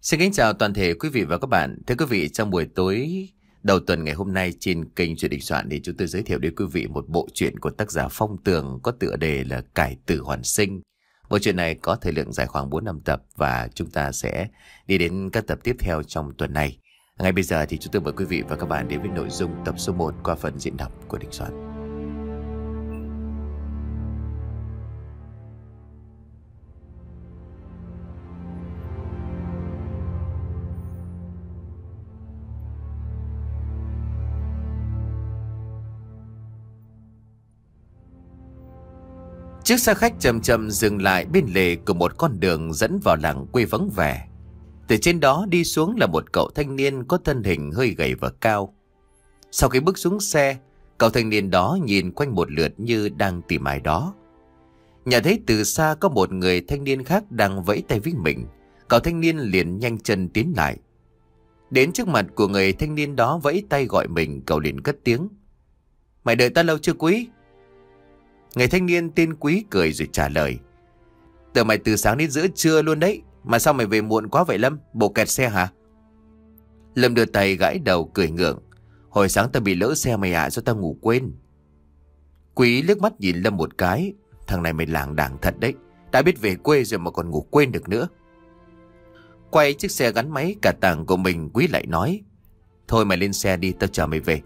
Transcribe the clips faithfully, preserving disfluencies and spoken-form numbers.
Xin kính chào toàn thể quý vị và các bạn. Thưa quý vị, trong buổi tối đầu tuần ngày hôm nay trên kênh Chuyện Đình Soạn thì chúng tôi giới thiệu đến quý vị một bộ truyện của tác giả Phong Tường có tựa đề là Cải Tử Hoàn Sinh. Bộ truyện này có thời lượng dài khoảng bốn năm tập và chúng ta sẽ đi đến các tập tiếp theo trong tuần này. Ngay bây giờ thì chúng tôi mời quý vị và các bạn đến với nội dung tập số một qua phần diễn đọc của Đình Soạn. Chiếc xe khách chậm chậm dừng lại bên lề của một con đường dẫn vào làng quê vắng vẻ. Từ trên đó đi xuống là một cậu thanh niên có thân hình hơi gầy và cao. Sau khi bước xuống xe, cậu thanh niên đó nhìn quanh một lượt như đang tìm ai đó. Nhận thấy từ xa có một người thanh niên khác đang vẫy tay với mình, cậu thanh niên liền nhanh chân tiến lại. Đến trước mặt của người thanh niên đó vẫy tay gọi mình, cậu liền cất tiếng: "Mày đợi ta lâu chưa Quý?" Người thanh niên tên Quý cười rồi trả lời: "Tớ mày từ sáng đến giữa trưa luôn đấy. Mà sao mày về muộn quá vậy Lâm? Bộ kẹt xe hả?" Lâm đưa tay gãi đầu cười ngượng: "Hồi sáng tao bị lỡ xe mày ạ, à, do tao ngủ quên." Quý liếc mắt nhìn Lâm một cái: "Thằng này mày lảng đảng thật đấy. Đã biết về quê rồi mà còn ngủ quên được nữa." Quay chiếc xe gắn máy cả tàng của mình, Quý lại nói: "Thôi mày lên xe đi, tao chở mày về."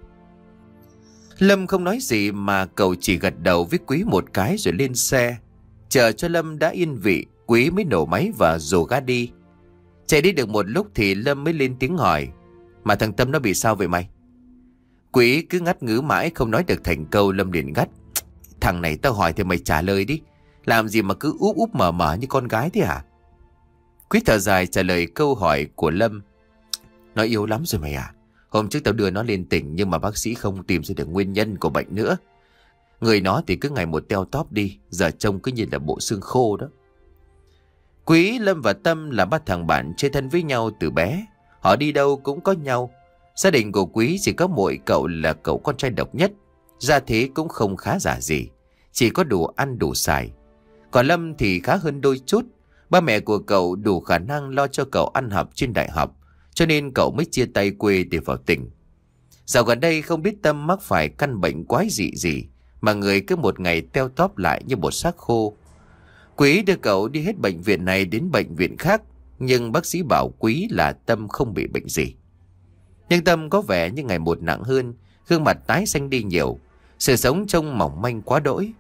Lâm không nói gì mà cậu chỉ gật đầu với Quý một cái rồi lên xe. Chờ cho Lâm đã yên vị, Quý mới nổ máy và rồ ga đi. Chạy đi được một lúc thì Lâm mới lên tiếng hỏi: "Mà thằng Tâm nó bị sao vậy mày?" Quý cứ ngắt ngứ mãi không nói được thành câu. Lâm liền gắt: "Thằng này tao hỏi thì mày trả lời đi. Làm gì mà cứ úp úp mở mở như con gái thế hả?" Quý thở dài trả lời câu hỏi của Lâm: "Nó yếu lắm rồi mày à. Hôm trước tao đưa nó lên tỉnh nhưng mà bác sĩ không tìm ra được nguyên nhân của bệnh nữa. Người nó thì cứ ngày một teo tóp đi, giờ trông cứ như là bộ xương khô đó." Quý, Lâm và Tâm là ba thằng bạn chơi thân với nhau từ bé. Họ đi đâu cũng có nhau. Gia đình của Quý chỉ có mỗi cậu là cậu con trai độc nhất. Gia thế cũng không khá giả gì, chỉ có đủ ăn đủ xài. Còn Lâm thì khá hơn đôi chút. Ba mẹ của cậu đủ khả năng lo cho cậu ăn học trên đại học, cho nên cậu mới chia tay quê để vào tỉnh. Dạo gần đây không biết Tâm mắc phải căn bệnh quái dị gì mà người cứ một ngày teo tóp lại như một xác khô. Quý đưa cậu đi hết bệnh viện này đến bệnh viện khác, nhưng bác sĩ bảo Quý là Tâm không bị bệnh gì. Nhưng Tâm có vẻ như ngày một nặng hơn, gương mặt tái xanh đi nhiều, sự sống trông mỏng manh quá đỗi.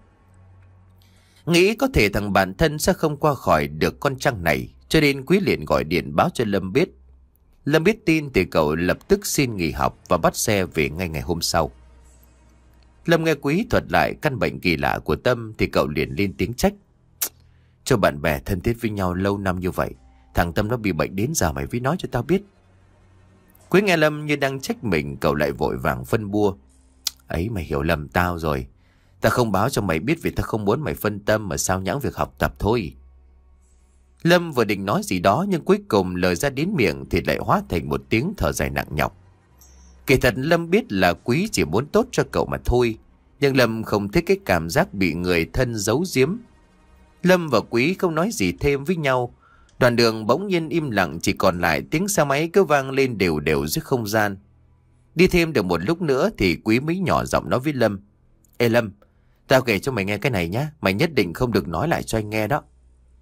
Nghĩ có thể thằng bạn thân sẽ không qua khỏi được con trăng này, cho nên Quý liền gọi điện báo cho Lâm biết. Lâm biết tin thì cậu lập tức xin nghỉ học và bắt xe về ngay ngày hôm sau. Lâm nghe Quý thuật lại căn bệnh kỳ lạ của Tâm thì cậu liền lên tiếng trách: "Cho bạn bè thân thiết với nhau lâu năm như vậy, thằng Tâm nó bị bệnh đến giờ mày mới nói cho tao biết." Quý nghe Lâm như đang trách mình, cậu lại vội vàng phân bua: "Ấy, mày hiểu lầm tao rồi. Tao không báo cho mày biết vì tao không muốn mày phân tâm mà sao nhãng việc học tập thôi." Lâm vừa định nói gì đó nhưng cuối cùng lời ra đến miệng thì lại hóa thành một tiếng thở dài nặng nhọc. Kỳ thật Lâm biết là Quý chỉ muốn tốt cho cậu mà thôi, nhưng Lâm không thích cái cảm giác bị người thân giấu giếm. Lâm và Quý không nói gì thêm với nhau. Đoạn đường bỗng nhiên im lặng, chỉ còn lại tiếng xe máy cứ vang lên đều đều giữa không gian. Đi thêm được một lúc nữa thì Quý mới nhỏ giọng nói với Lâm: "Ê Lâm, tao kể cho mày nghe cái này nhá, mày nhất định không được nói lại cho anh nghe đó."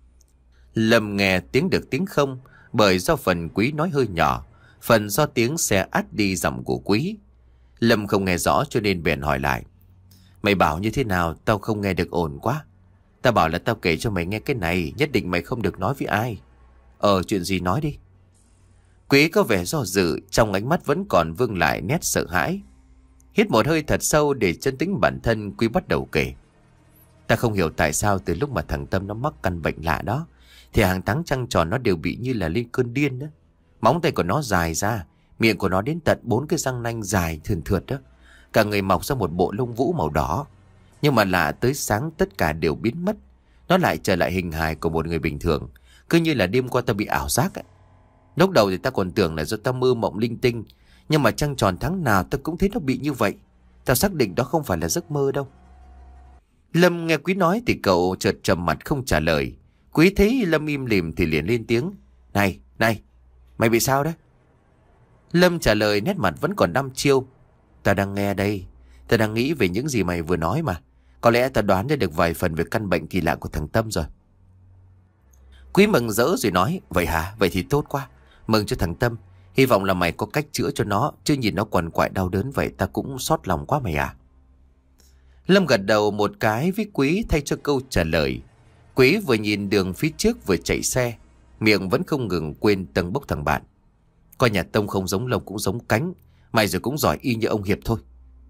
Lâm nghe tiếng được tiếng không, bởi do phần Quý nói hơi nhỏ, phần do tiếng xe át đi giọng của Quý. Lâm không nghe rõ cho nên bèn hỏi lại: "Mày bảo như thế nào tao không nghe được ổn quá. Tao bảo là tao kể cho mày nghe cái này, nhất định mày không được nói với ai. Ờ chuyện gì nói đi." Quý có vẻ do dự, trong ánh mắt vẫn còn vương lại nét sợ hãi. Hít một hơi thật sâu để trấn tĩnh bản thân, Quý bắt đầu kể: "Ta không hiểu tại sao từ lúc mà thằng Tâm nó mắc căn bệnh lạ đó thì hàng tháng trăng tròn nó đều bị như là lên cơn điên đó. Móng tay của nó dài ra, miệng của nó đến tận bốn cái răng nanh dài thườn thượt đó. Cả người mọc ra một bộ lông vũ màu đỏ. Nhưng mà lạ tới sáng tất cả đều biến mất. Nó lại trở lại hình hài của một người bình thường, cứ như là đêm qua ta bị ảo giác ấy. Lúc đầu thì ta còn tưởng là do ta mơ mộng linh tinh, nhưng mà trăng tròn tháng nào ta cũng thấy nó bị như vậy. Tao xác định đó không phải là giấc mơ đâu." Lâm nghe Quý nói thì cậu chợt trầm mặt không trả lời. Quý thấy Lâm im lìm thì liền lên tiếng: "Này, này, Mày bị sao đấy? Lâm trả lời nét mặt vẫn còn đăm chiêu. Ta đang nghe đây. Ta đang nghĩ về những gì mày vừa nói mà. Có lẽ ta đoán ra được vài phần về căn bệnh kỳ lạ của thằng Tâm rồi. Quý mừng rỡ rồi nói. Vậy hả? Vậy thì tốt quá. Mừng cho thằng Tâm. Hy vọng là mày có cách chữa cho nó. Chứ nhìn nó quằn quại đau đớn vậy ta cũng xót lòng quá mày à. Lâm gật đầu một cái với Quý thay cho câu trả lời. Quý vừa nhìn đường phía trước vừa chạy xe, miệng vẫn không ngừng quên tầng bốc thằng bạn. Coi nhà Tông không giống lông cũng giống cánh, mày rồi cũng giỏi y như ông Hiệp thôi.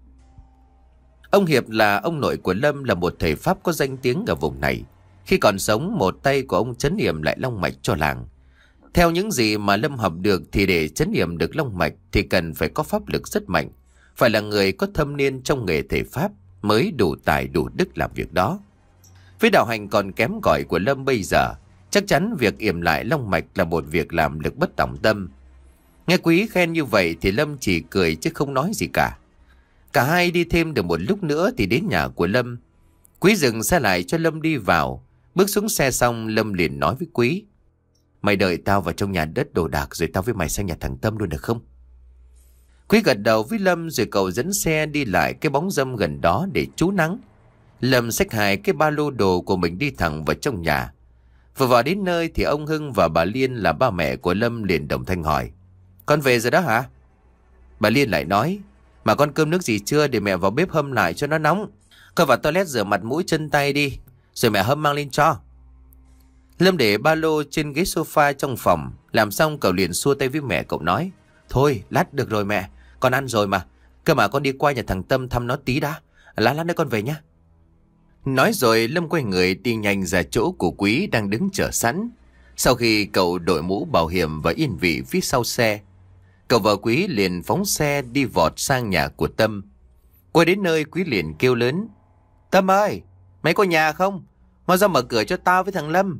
Ông Hiệp là ông nội của Lâm, là một thầy Pháp có danh tiếng ở vùng này. Khi còn sống, một tay của ông trấn yểm lại long mạch cho làng. Theo những gì mà Lâm học được thì để trấn yểm được long mạch thì cần phải có pháp lực rất mạnh, phải là người có thâm niên trong nghề thầy Pháp mới đủ tài đủ đức làm việc đó. Với đạo hành còn kém cỏi của Lâm bây giờ, chắc chắn việc yểm lại long mạch là một việc làm lực bất tòng tâm. Nghe Quý khen như vậy thì Lâm chỉ cười chứ không nói gì cả. Cả hai đi thêm được một lúc nữa thì đến nhà của Lâm. Quý dừng xe lại cho Lâm đi vào. Bước xuống xe xong, Lâm liền nói với Quý. Mày đợi tao vào trong nhà đất đồ đạc rồi tao với mày sang nhà thằng Tâm luôn được không? Quý gật đầu với Lâm rồi cậu dẫn xe đi lại cái bóng râm gần đó để trú nắng. Lâm xách hai cái ba lô đồ của mình đi thẳng vào trong nhà. Vừa vào đến nơi thì ông Hưng và bà Liên là ba mẹ của Lâm liền đồng thanh hỏi. Con về rồi đó hả? Bà Liên lại nói. Mà con cơm nước gì chưa để mẹ vào bếp hâm lại cho nó nóng. Con vào toilet rửa mặt mũi chân tay đi, rồi mẹ hâm mang lên cho. Lâm để ba lô trên ghế sofa trong phòng. Làm xong cậu liền xua tay với mẹ cậu nói. Thôi lát được rồi mẹ, con ăn rồi mà. Cơ mà con đi qua nhà thằng Tâm thăm nó tí đã. Lát lát nữa con về nhá. Nói rồi Lâm quay người đi nhanh ra chỗ của Quý đang đứng chờ sẵn. Sau khi cậu đội mũ bảo hiểm và yên vị phía sau xe, cậu và Quý liền phóng xe đi vọt sang nhà của Tâm. Qua đến nơi Quý liền kêu lớn. Tâm ơi, mày có nhà không? Mau ra mở cửa cho tao với thằng Lâm.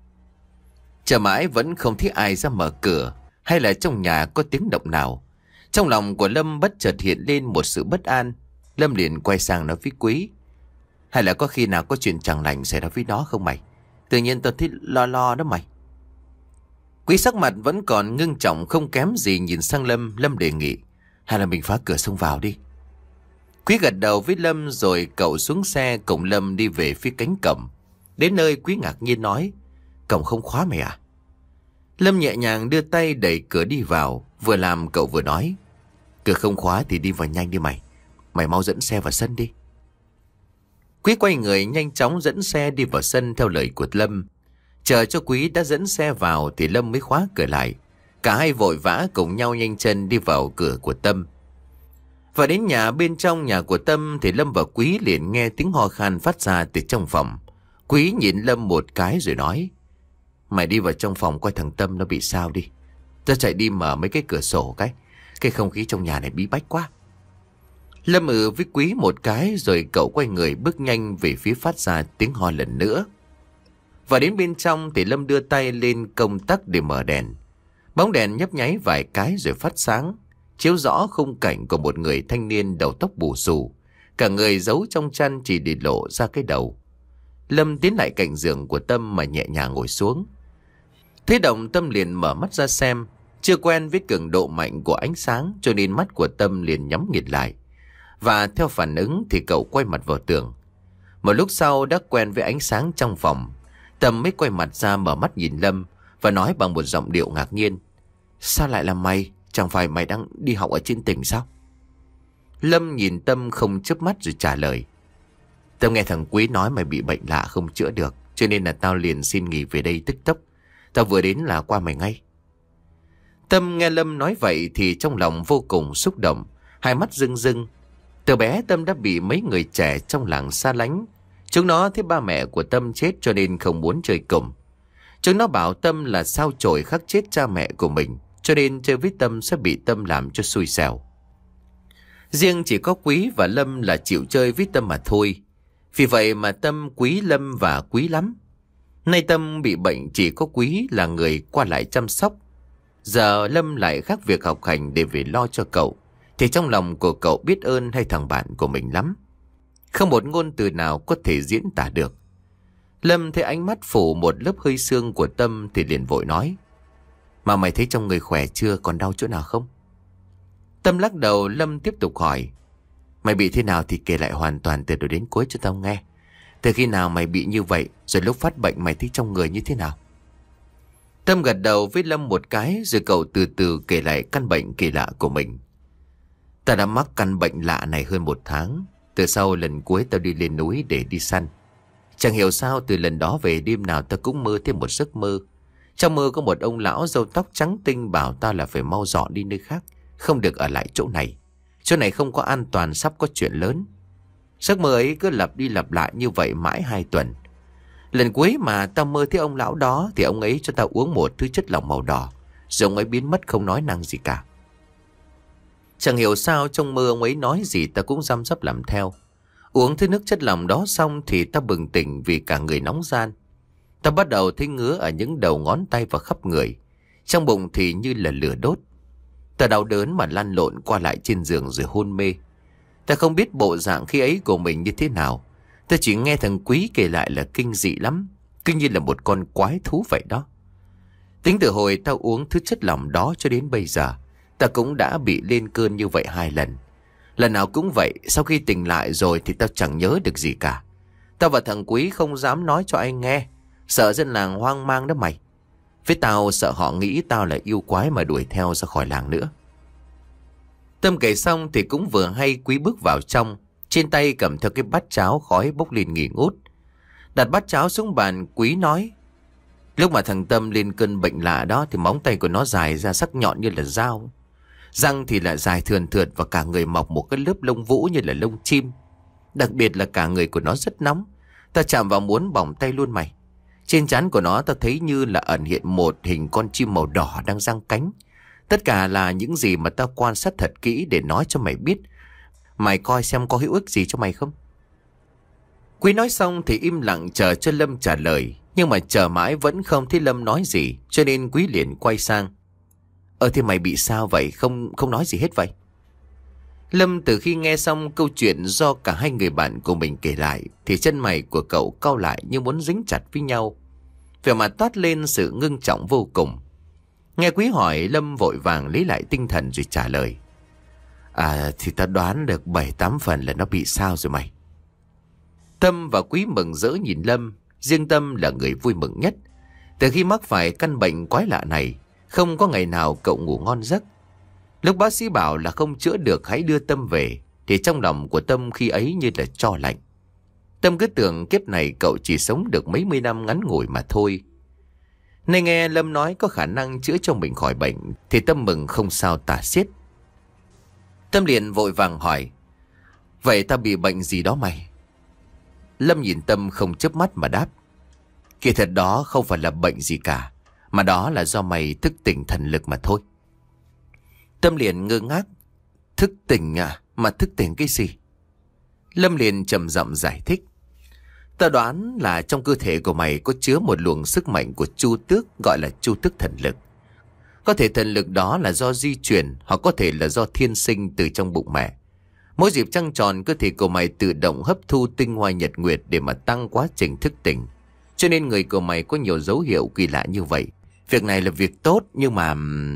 Chờ mãi vẫn không thấy ai ra mở cửa, hay là trong nhà có tiếng động nào. Trong lòng của Lâm bất chợt hiện lên một sự bất an. Lâm liền quay sang nói với Quý. Hay là có khi nào có chuyện chẳng lành xảy ra với nó không mày? Tự nhiên tao thấy lo lo đó mày. Quý sắc mặt vẫn còn ngưng trọng không kém gì nhìn sang Lâm. Lâm đề nghị. Hay là mình phá cửa xông vào đi. Quý gật đầu với Lâm rồi cậu xuống xe cùng Lâm đi về phía cánh cổng. Đến nơi Quý ngạc nhiên nói. Cổng không khóa mày à? Lâm nhẹ nhàng đưa tay đẩy cửa đi vào. Vừa làm cậu vừa nói. Cửa không khóa thì đi vào nhanh đi mày. Mày mau dẫn xe vào sân đi. Quý quay người nhanh chóng dẫn xe đi vào sân theo lời của Lâm. Chờ cho Quý đã dẫn xe vào thì Lâm mới khóa cửa lại. Cả hai vội vã cùng nhau nhanh chân đi vào cửa của Tâm. Và đến nhà bên trong nhà của Tâm thì Lâm và Quý liền nghe tiếng ho khan phát ra từ trong phòng. Quý nhìn Lâm một cái rồi nói. Mày đi vào trong phòng coi thằng Tâm nó bị sao đi. Ta chạy đi mở mấy cái cửa sổ cái. Cái không khí trong nhà này bí bách quá. Lâm ừ với Quý một cái rồi cậu quay người bước nhanh về phía phát ra tiếng ho lần nữa. Và đến bên trong thì Lâm đưa tay lên công tắc để mở đèn. Bóng đèn nhấp nháy vài cái rồi phát sáng, chiếu rõ khung cảnh của một người thanh niên đầu tóc bù xù, cả người giấu trong chăn chỉ để lộ ra cái đầu. Lâm tiến lại cạnh giường của Tâm mà nhẹ nhàng ngồi xuống. Thế động Tâm liền mở mắt ra xem. Chưa quen với cường độ mạnh của ánh sáng cho nên mắt của Tâm liền nhắm nghiệt lại. Và theo phản ứng thì cậu quay mặt vào tường. Một lúc sau đã quen với ánh sáng trong phòng, Tâm mới quay mặt ra mở mắt nhìn Lâm và nói bằng một giọng điệu ngạc nhiên. Sao lại là mày? Chẳng phải mày đang đi học ở trên tỉnh sao? Lâm nhìn Tâm không chớp mắt rồi trả lời. Tao nghe thằng Quý nói mày bị bệnh lạ không chữa được, cho nên là tao liền xin nghỉ về đây tức tốc. Tao vừa đến là qua mày ngay. Tâm nghe Lâm nói vậy thì trong lòng vô cùng xúc động, hai mắt rưng rưng. Từ bé Tâm đã bị mấy người trẻ trong làng xa lánh. Chúng nó thấy ba mẹ của Tâm chết cho nên không muốn chơi cùng. Chúng nó bảo Tâm là sao chổi khắc chết cha mẹ của mình, cho nên chơi với Tâm sẽ bị Tâm làm cho xui xẻo. Riêng chỉ có Quý và Lâm là chịu chơi với Tâm mà thôi. Vì vậy mà Tâm quý Lâm và Quý lắm. Nay Tâm bị bệnh chỉ có Quý là người qua lại chăm sóc. Giờ Lâm lại khác việc học hành để về lo cho cậu, thì trong lòng của cậu biết ơn hai thằng bạn của mình lắm. Không một ngôn từ nào có thể diễn tả được. Lâm thấy ánh mắt phủ một lớp hơi sương của Tâm thì liền vội nói. Mà mày thấy trong người khỏe chưa, còn đau chỗ nào không? Tâm lắc đầu. Lâm tiếp tục hỏi, mày bị thế nào thì kể lại hoàn toàn từ đầu đến cuối cho tao nghe. Từ khi nào mày bị như vậy, rồi lúc phát bệnh mày thấy trong người như thế nào? Tâm gật đầu với Lâm một cái, rồi cậu từ từ kể lại căn bệnh kỳ lạ của mình. Ta đã mắc căn bệnh lạ này hơn một tháng. Từ sau lần cuối tao đi lên núi để đi săn. Chẳng hiểu sao từ lần đó về đêm nào tao cũng mơ thêm một giấc mơ. Trong mơ có một ông lão râu tóc trắng tinh bảo tao là phải mau dọn đi nơi khác, không được ở lại chỗ này. Chỗ này không có an toàn, sắp có chuyện lớn. Giấc mơ ấy cứ lặp đi lặp lại như vậy mãi hai tuần. Lần cuối mà tao mơ thấy ông lão đó thì ông ấy cho tao uống một thứ chất lỏng màu đỏ, rồi ông ấy biến mất không nói năng gì cả. Chẳng hiểu sao trong mơ ông ấy nói gì tao cũng răm rắp làm theo. Uống thứ nước chất lỏng đó xong thì tao bừng tỉnh vì cả người nóng ran. Tao bắt đầu thấy ngứa ở những đầu ngón tay và khắp người. Trong bụng thì như là lửa đốt. Tao đau đớn mà lăn lộn qua lại trên giường rồi hôn mê. Tao không biết bộ dạng khi ấy của mình như thế nào. Tao chỉ nghe thằng Quý kể lại là kinh dị lắm, cứ như là một con quái thú vậy đó. Tính từ hồi tao uống thứ chất lỏng đó cho đến bây giờ, tao cũng đã bị lên cơn như vậy hai lần. Lần nào cũng vậy, sau khi tỉnh lại rồi thì tao chẳng nhớ được gì cả. Tao và thằng Quý không dám nói cho ai nghe, sợ dân làng hoang mang đó mày. Với tao sợ họ nghĩ tao là yêu quái mà đuổi theo ra khỏi làng nữa. Tâm kể xong thì cũng vừa hay Quý bước vào trong, trên tay cầm theo cái bát cháo khói bốc lên nghi ngút. Đặt bát cháo xuống bàn, Quý nói, lúc mà thằng Tâm lên cơn bệnh lạ đó thì móng tay của nó dài ra sắc nhọn như là dao. Răng thì lại dài thườn thượt và cả người mọc một cái lớp lông vũ như là lông chim. Đặc biệt là cả người của nó rất nóng. Ta chạm vào muốn bỏng tay luôn mày. Trên trán của nó ta thấy như là ẩn hiện một hình con chim màu đỏ đang giang cánh. Tất cả là những gì mà ta quan sát thật kỹ để nói cho mày biết. Mày coi xem có hữu ích gì cho mày không? Quý nói xong thì im lặng chờ cho Lâm trả lời. Nhưng mà chờ mãi vẫn không thấy Lâm nói gì, cho nên Quý liền quay sang. Ờ thì mày bị sao vậy? Không không nói gì hết vậy? Lâm từ khi nghe xong câu chuyện do cả hai người bạn của mình kể lại thì chân mày của cậu cau lại như muốn dính chặt với nhau. Vẻ mặt toát lên sự ngưng trọng vô cùng. Nghe Quý hỏi, Lâm vội vàng lấy lại tinh thần rồi trả lời. À thì ta đoán được bảy tám phần là nó bị sao rồi mày. Tâm và Quý mừng rỡ nhìn Lâm. Riêng Tâm là người vui mừng nhất. Từ khi mắc phải căn bệnh quái lạ này, không có ngày nào cậu ngủ ngon giấc. Lúc bác sĩ bảo là không chữa được hãy đưa Tâm về, thì trong lòng của Tâm khi ấy như là tro lạnh. Tâm cứ tưởng kiếp này cậu chỉ sống được mấy mươi năm ngắn ngủi mà thôi. Nên nghe Lâm nói có khả năng chữa cho mình khỏi bệnh thì Tâm mừng không sao tả xiết. Tâm liền vội vàng hỏi, vậy ta bị bệnh gì đó mày? Lâm nhìn Tâm không chớp mắt mà đáp, kỳ thật đó không phải là bệnh gì cả, mà đó là do mày thức tỉnh thần lực mà thôi. Tâm liền ngơ ngác. Thức tỉnh à? Mà thức tỉnh cái gì? Lâm liền trầm giọng giải thích. Ta đoán là trong cơ thể của mày có chứa một luồng sức mạnh của Chu Tước, gọi là Chu Tước thần lực. Có thể thần lực đó là do di truyền, hoặc có thể là do thiên sinh từ trong bụng mẹ. Mỗi dịp trăng tròn, cơ thể của mày tự động hấp thu tinh hoa nhật nguyệt để mà tăng quá trình thức tỉnh. Cho nên người của mày có nhiều dấu hiệu kỳ lạ như vậy. Việc này là việc tốt, nhưng mà...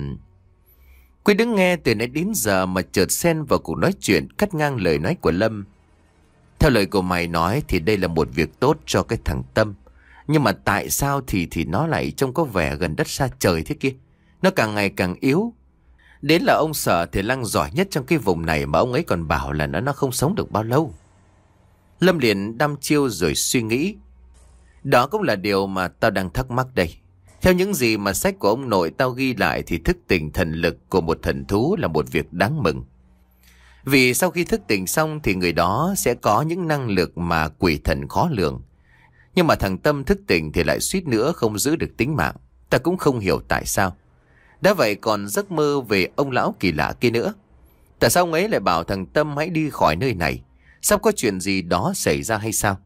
Quý đứng nghe từ nãy đến giờ mà chợt xen vào cuộc nói chuyện, cắt ngang lời nói của Lâm. Theo lời của mày nói thì đây là một việc tốt cho cái thằng Tâm. Nhưng mà tại sao thì thì nó lại trông có vẻ gần đất xa trời thế kia? Nó càng ngày càng yếu. Đến là ông Sở thì lăng giỏi nhất trong cái vùng này mà ông ấy còn bảo là nó nó không sống được bao lâu. Lâm liền đăm chiêu rồi suy nghĩ. Đó cũng là điều mà tao đang thắc mắc đây. Theo những gì mà sách của ông nội tao ghi lại thì thức tỉnh thần lực của một thần thú là một việc đáng mừng. Vì sau khi thức tỉnh xong thì người đó sẽ có những năng lực mà quỷ thần khó lường. Nhưng mà thằng Tâm thức tỉnh thì lại suýt nữa không giữ được tính mạng. Ta cũng không hiểu tại sao. Đã vậy còn giấc mơ về ông lão kỳ lạ kia nữa. Tại sao ông ấy lại bảo thằng Tâm hãy đi khỏi nơi này? Sắp có chuyện gì đó xảy ra hay sao?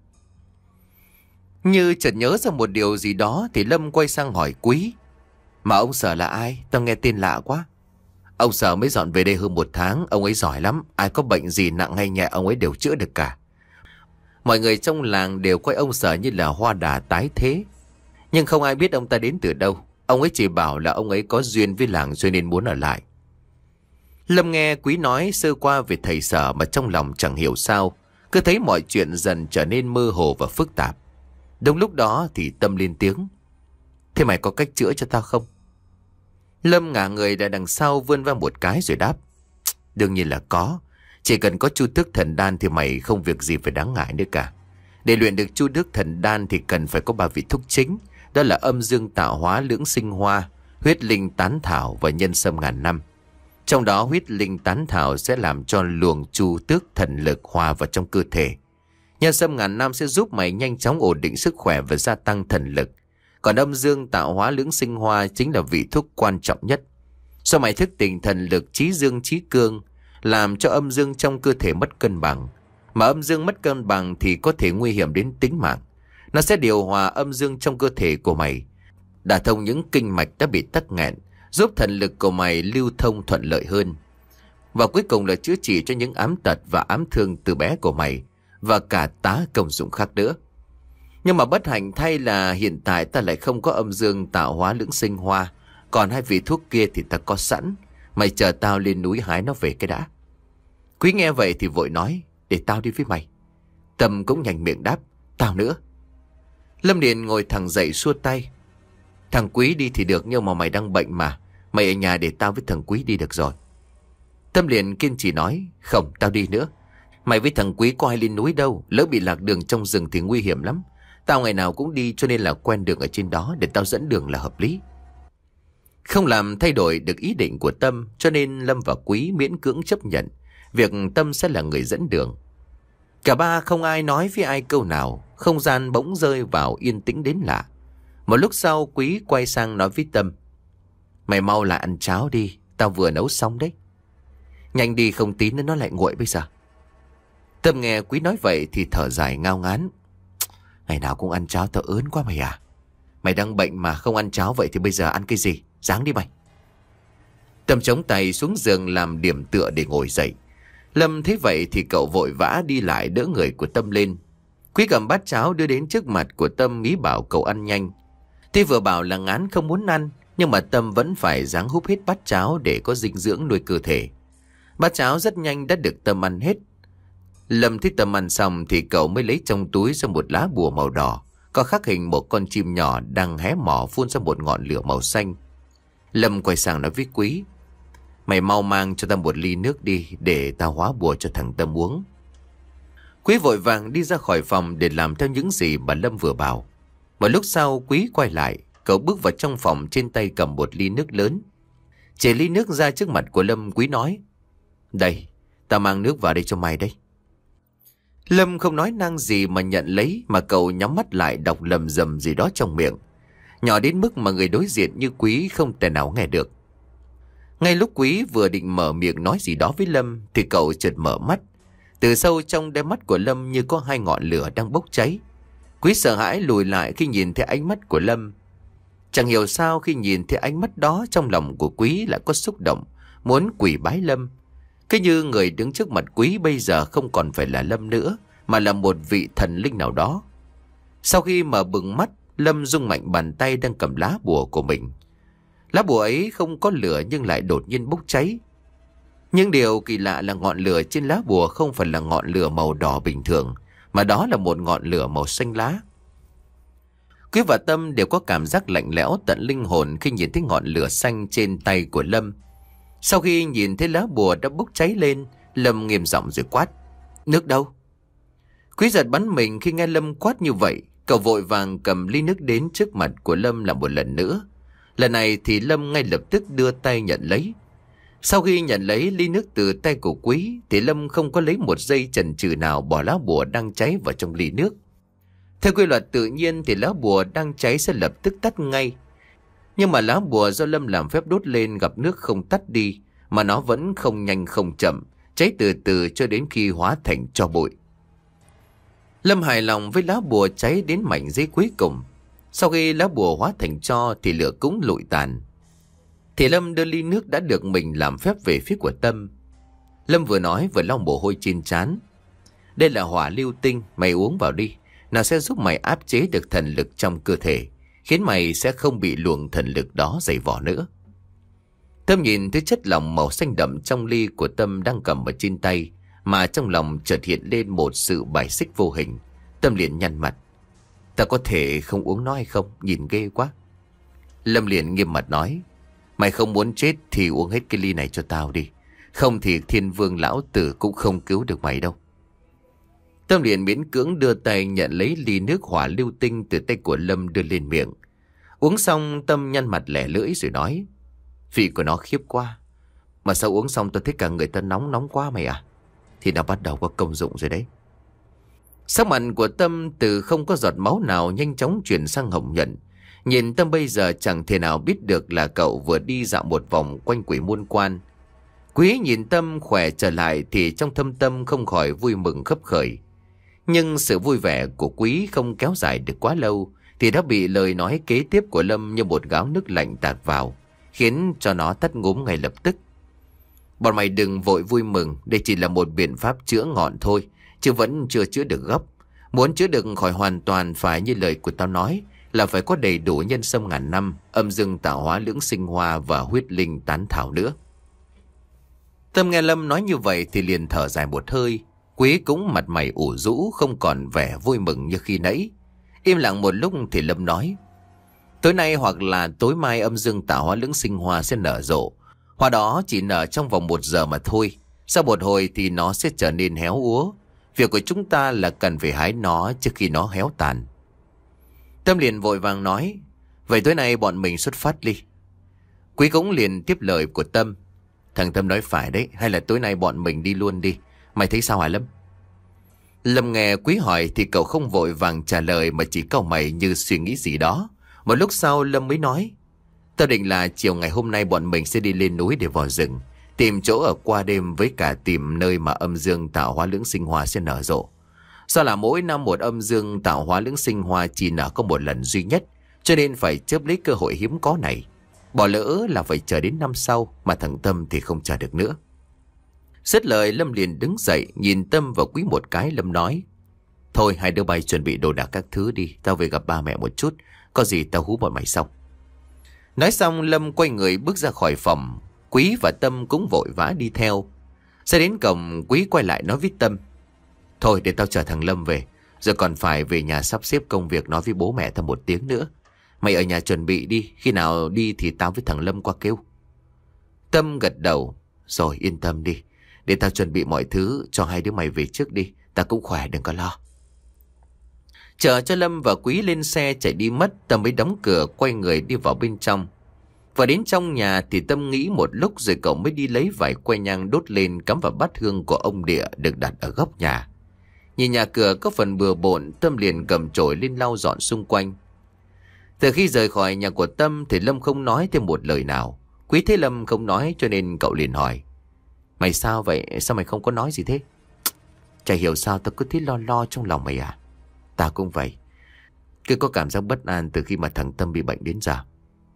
Như chợt nhớ ra một điều gì đó thì Lâm quay sang hỏi Quý. Mà ông Sở là ai? Tao nghe tên lạ quá. Ông Sở mới dọn về đây hơn một tháng. Ông ấy giỏi lắm. Ai có bệnh gì nặng hay nhẹ ông ấy đều chữa được cả. Mọi người trong làng đều coi ông Sở như là hoa đà tái thế. Nhưng không ai biết ông ta đến từ đâu. Ông ấy chỉ bảo là ông ấy có duyên với làng cho nên muốn ở lại. Lâm nghe Quý nói sơ qua về thầy Sở mà trong lòng chẳng hiểu sao, cứ thấy mọi chuyện dần trở nên mơ hồ và phức tạp. Đúng lúc đó thì Tâm lên tiếng. Thế mày có cách chữa cho tao không? Lâm ngả người ra đằng sau vươn vào một cái rồi đáp. Đương nhiên là có. Chỉ cần có chu tước thần đan thì mày không việc gì phải đáng ngại nữa cả. Để luyện được chu tước thần đan thì cần phải có ba vị thúc chính. Đó là âm dương tạo hóa lưỡng sinh hoa, huyết linh tán thảo và nhân sâm ngàn năm. Trong đó huyết linh tán thảo sẽ làm cho luồng chu tước thần lực hòa vào trong cơ thể. Nhân sâm ngàn năm sẽ giúp mày nhanh chóng ổn định sức khỏe và gia tăng thần lực. Còn âm dương tạo hóa lưỡng sinh hoa chính là vị thuốc quan trọng nhất. Do mày thức tỉnh thần lực trí dương trí cương, làm cho âm dương trong cơ thể mất cân bằng. Mà âm dương mất cân bằng thì có thể nguy hiểm đến tính mạng. Nó sẽ điều hòa âm dương trong cơ thể của mày, đả thông những kinh mạch đã bị tắc nghẽn, giúp thần lực của mày lưu thông thuận lợi hơn. Và cuối cùng là chữa trị cho những ám tật và ám thương từ bé của mày, và cả tá công dụng khác nữa. Nhưng mà bất hạnh thay là hiện tại ta lại không có âm dương tạo hóa lưỡng sinh hoa. Còn hai vị thuốc kia thì ta có sẵn. Mày chờ tao lên núi hái nó về cái đã. Quý nghe vậy thì vội nói. Để tao đi với mày. Tâm cũng nhanh miệng đáp. Tao nữa. Lâm Điền ngồi thẳng dậy xua tay. Thằng Quý đi thì được, nhưng mà mày đang bệnh mà. Mày ở nhà để tao với thằng Quý đi được rồi. Tâm liền kiên trì nói. Không, tao đi nữa. Mày với thằng Quý có ai lên núi đâu. Lỡ bị lạc đường trong rừng thì nguy hiểm lắm. Tao ngày nào cũng đi cho nên là quen đường ở trên đó, để tao dẫn đường là hợp lý. Không làm thay đổi được ý định của Tâm, cho nên Lâm và Quý miễn cưỡng chấp nhận việc Tâm sẽ là người dẫn đường. Cả ba không ai nói với ai câu nào. Không gian bỗng rơi vào yên tĩnh đến lạ. Một lúc sau Quý quay sang nói với Tâm. Mày mau lại ăn cháo đi, tao vừa nấu xong đấy. Nhanh đi, không tí nữa nó lại nguội bây giờ. Tâm nghe Quý nói vậy thì thở dài ngao ngán. Ngày nào cũng ăn cháo tao ớn quá mày à. Mày đang bệnh mà không ăn cháo vậy thì bây giờ ăn cái gì? Ráng đi mày. Tâm chống tay xuống giường làm điểm tựa để ngồi dậy. Lâm thấy vậy thì cậu vội vã đi lại đỡ người của Tâm lên. Quý cầm bát cháo đưa đến trước mặt của Tâm, ý bảo cậu ăn nhanh. Tuy vừa bảo là ngán không muốn ăn, nhưng mà Tâm vẫn phải ráng húp hết bát cháo để có dinh dưỡng nuôi cơ thể. Bát cháo rất nhanh đã được Tâm ăn hết. Lâm thấy Tâm ăn xong thì cậu mới lấy trong túi ra một lá bùa màu đỏ, có khắc hình một con chim nhỏ đang hé mỏ phun ra một ngọn lửa màu xanh. Lâm quay sang nói với Quý. Mày mau mang cho tao một ly nước đi, để tao hóa bùa cho thằng Tâm uống. Quý vội vàng đi ra khỏi phòng để làm theo những gì mà Lâm vừa bảo. Một lúc sau Quý quay lại, cậu bước vào trong phòng, trên tay cầm một ly nước lớn. Chảy ly nước ra trước mặt của Lâm, Quý nói. Đây, tao mang nước vào đây cho mày đây. Lâm không nói năng gì mà nhận lấy, mà cậu nhắm mắt lại đọc lầm rầm gì đó trong miệng, nhỏ đến mức mà người đối diện như Quý không thể nào nghe được. Ngay lúc Quý vừa định mở miệng nói gì đó với Lâm thì cậu chợt mở mắt. Từ sâu trong đôi mắt của Lâm như có hai ngọn lửa đang bốc cháy. Quý sợ hãi lùi lại khi nhìn thấy ánh mắt của Lâm. Chẳng hiểu sao khi nhìn thấy ánh mắt đó, trong lòng của Quý lại có xúc động muốn quỳ bái Lâm. Cứ như người đứng trước mặt Quý bây giờ không còn phải là Lâm nữa, mà là một vị thần linh nào đó. Sau khi mở bừng mắt, Lâm rung mạnh bàn tay đang cầm lá bùa của mình. Lá bùa ấy không có lửa nhưng lại đột nhiên bốc cháy. Nhưng điều kỳ lạ là ngọn lửa trên lá bùa không phải là ngọn lửa màu đỏ bình thường, mà đó là một ngọn lửa màu xanh lá. Quý và Tâm đều có cảm giác lạnh lẽo tận linh hồn khi nhìn thấy ngọn lửa xanh trên tay của Lâm. Sau khi nhìn thấy lá bùa đã bốc cháy lên, Lâm nghiêm giọng rồi quát. Nước đâu? Quý giật bắn mình khi nghe Lâm quát như vậy. Cậu vội vàng cầm ly nước đến trước mặt của Lâm là một lần nữa. Lần này thì Lâm ngay lập tức đưa tay nhận lấy. Sau khi nhận lấy ly nước từ tay của Quý thì Lâm không có lấy một giây chần chừ nào bỏ lá bùa đang cháy vào trong ly nước. Theo quy luật tự nhiên thì lá bùa đang cháy sẽ lập tức tắt ngay. Nhưng mà lá bùa do Lâm làm phép đốt lên gặp nước không tắt đi, mà nó vẫn không nhanh không chậm, cháy từ từ cho đến khi hóa thành tro bụi. Lâm hài lòng với lá bùa cháy đến mảnh giấy cuối cùng. Sau khi lá bùa hóa thành tro thì lửa cũng lụi tàn. Thì Lâm đưa ly nước đã được mình làm phép về phía của Tâm. Lâm vừa nói vừa lau mồ hôi trên trán. Đây là hỏa lưu tinh, mày uống vào đi, nó sẽ giúp mày áp chế được thần lực trong cơ thể. khiến mày sẽ không bị luồng thần lực đó dày vò nữa. Tâm nhìn thấy chất lỏng màu xanh đậm trong ly của Tâm đang cầm ở trên tay, mà trong lòng chợt hiện lên một sự bài xích vô hình. Tâm liền nhăn mặt. Ta có thể không uống nó hay không? Nhìn ghê quá. Lâm liền nghiêm mặt nói. Mày không muốn chết thì uống hết cái ly này cho tao đi. Không thì Thiên Vương lão tử cũng không cứu được mày đâu. Tâm liền miễn cưỡng đưa tay nhận lấy ly nước hỏa lưu tinh từ tay của Lâm đưa lên miệng. Uống xong Tâm nhăn mặt lẻ lưỡi rồi nói. Vị của nó khiếp quá. Mà sao uống xong tôi thấy cả người ta nóng nóng quá mày à? Thì nó bắt đầu có công dụng rồi đấy. Sắc mặt của Tâm từ không có giọt máu nào nhanh chóng chuyển sang hồng nhuận. Nhìn Tâm bây giờ chẳng thể nào biết được là cậu vừa đi dạo một vòng quanh quỷ môn quan. Quý nhìn Tâm khỏe trở lại thì trong thâm tâm không khỏi vui mừng khấp khởi. Nhưng sự vui vẻ của Quý không kéo dài được quá lâu thì đã bị lời nói kế tiếp của Lâm như một gáo nước lạnh tạt vào, khiến cho nó tắt ngúm ngay lập tức. Bọn mày đừng vội vui mừng, đây chỉ là một biện pháp chữa ngọn thôi, chứ vẫn chưa chữa được gốc. Muốn chữa được khỏi hoàn toàn phải như lời của tao nói, là phải có đầy đủ nhân sâm ngàn năm, âm dương tạo hóa lưỡng sinh hoa và huyết linh tán thảo nữa. Tâm nghe Lâm nói như vậy thì liền thở dài một hơi. Quý cũng mặt mày ủ rũ, không còn vẻ vui mừng như khi nãy. Im lặng một lúc thì Lâm nói. Tối nay hoặc là tối mai âm dương tạo hóa lưỡng sinh hoa sẽ nở rộ. Hoa đó chỉ nở trong vòng một giờ mà thôi. Sau một hồi thì nó sẽ trở nên héo úa. Việc của chúng ta là cần phải hái nó trước khi nó héo tàn. Tâm liền vội vàng nói. Vậy tối nay bọn mình xuất phát đi. Quý cũng liền tiếp lời của Tâm. Thằng Tâm nói phải đấy. Hay là tối nay bọn mình đi luôn đi. Mày thấy sao hả Lâm? Lâm nghe Quý hỏi thì cậu không vội vàng trả lời, mà chỉ cau mày như suy nghĩ gì đó. Một lúc sau Lâm mới nói. Tao định là chiều ngày hôm nay bọn mình sẽ đi lên núi để vào rừng, tìm chỗ ở qua đêm, với cả tìm nơi mà âm dương tạo hóa lưỡng sinh hoa sẽ nở rộ. Do là mỗi năm một âm dương tạo hóa lưỡng sinh hoa chỉ nở có một lần duy nhất, cho nên phải chớp lấy cơ hội hiếm có này. Bỏ lỡ là phải chờ đến năm sau, mà thằng Tâm thì không chờ được nữa. Dứt lời Lâm liền đứng dậy, nhìn Tâm và Quý một cái. Lâm nói. Thôi hai đứa bay chuẩn bị đồ đạc các thứ đi, tao về gặp ba mẹ một chút, có gì tao hú bọn mày xong. Nói xong Lâm quay người bước ra khỏi phòng. Quý và Tâm cũng vội vã đi theo. Ra đến cổng Quý quay lại nói với Tâm. Thôi để tao chờ thằng Lâm về, rồi còn phải về nhà sắp xếp công việc, nói với bố mẹ tao một tiếng nữa. Mày ở nhà chuẩn bị đi, khi nào đi thì tao với thằng Lâm qua kêu. Tâm gật đầu. Rồi yên tâm đi, để tao chuẩn bị mọi thứ cho hai đứa mày về trước đi, tao cũng khỏe đừng có lo. Chờ cho Lâm và Quý lên xe chạy đi mất, Tâm mới đóng cửa quay người đi vào bên trong. Và đến trong nhà thì Tâm nghĩ một lúc rồi cậu mới đi lấy vài que nhang đốt lên cắm vào bát hương của ông Địa được đặt ở góc nhà. Nhìn nhà cửa có phần bừa bộn, Tâm liền cầm chổi lên lau dọn xung quanh. Từ khi rời khỏi nhà của Tâm thì Lâm không nói thêm một lời nào. Quý thấy Lâm không nói cho nên cậu liền hỏi. Mày sao vậy? Sao mày không có nói gì thế? Chả hiểu sao tao cứ thấy lo lo trong lòng mày à? Tao cũng vậy. Cứ có cảm giác bất an từ khi mà thằng Tâm bị bệnh đến giờ.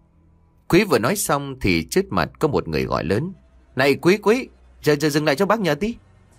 Quý vừa nói xong thì trước mặt có một người gọi lớn. Này Quý Quý, giờ giờ dừng lại cho bác nhờ tí.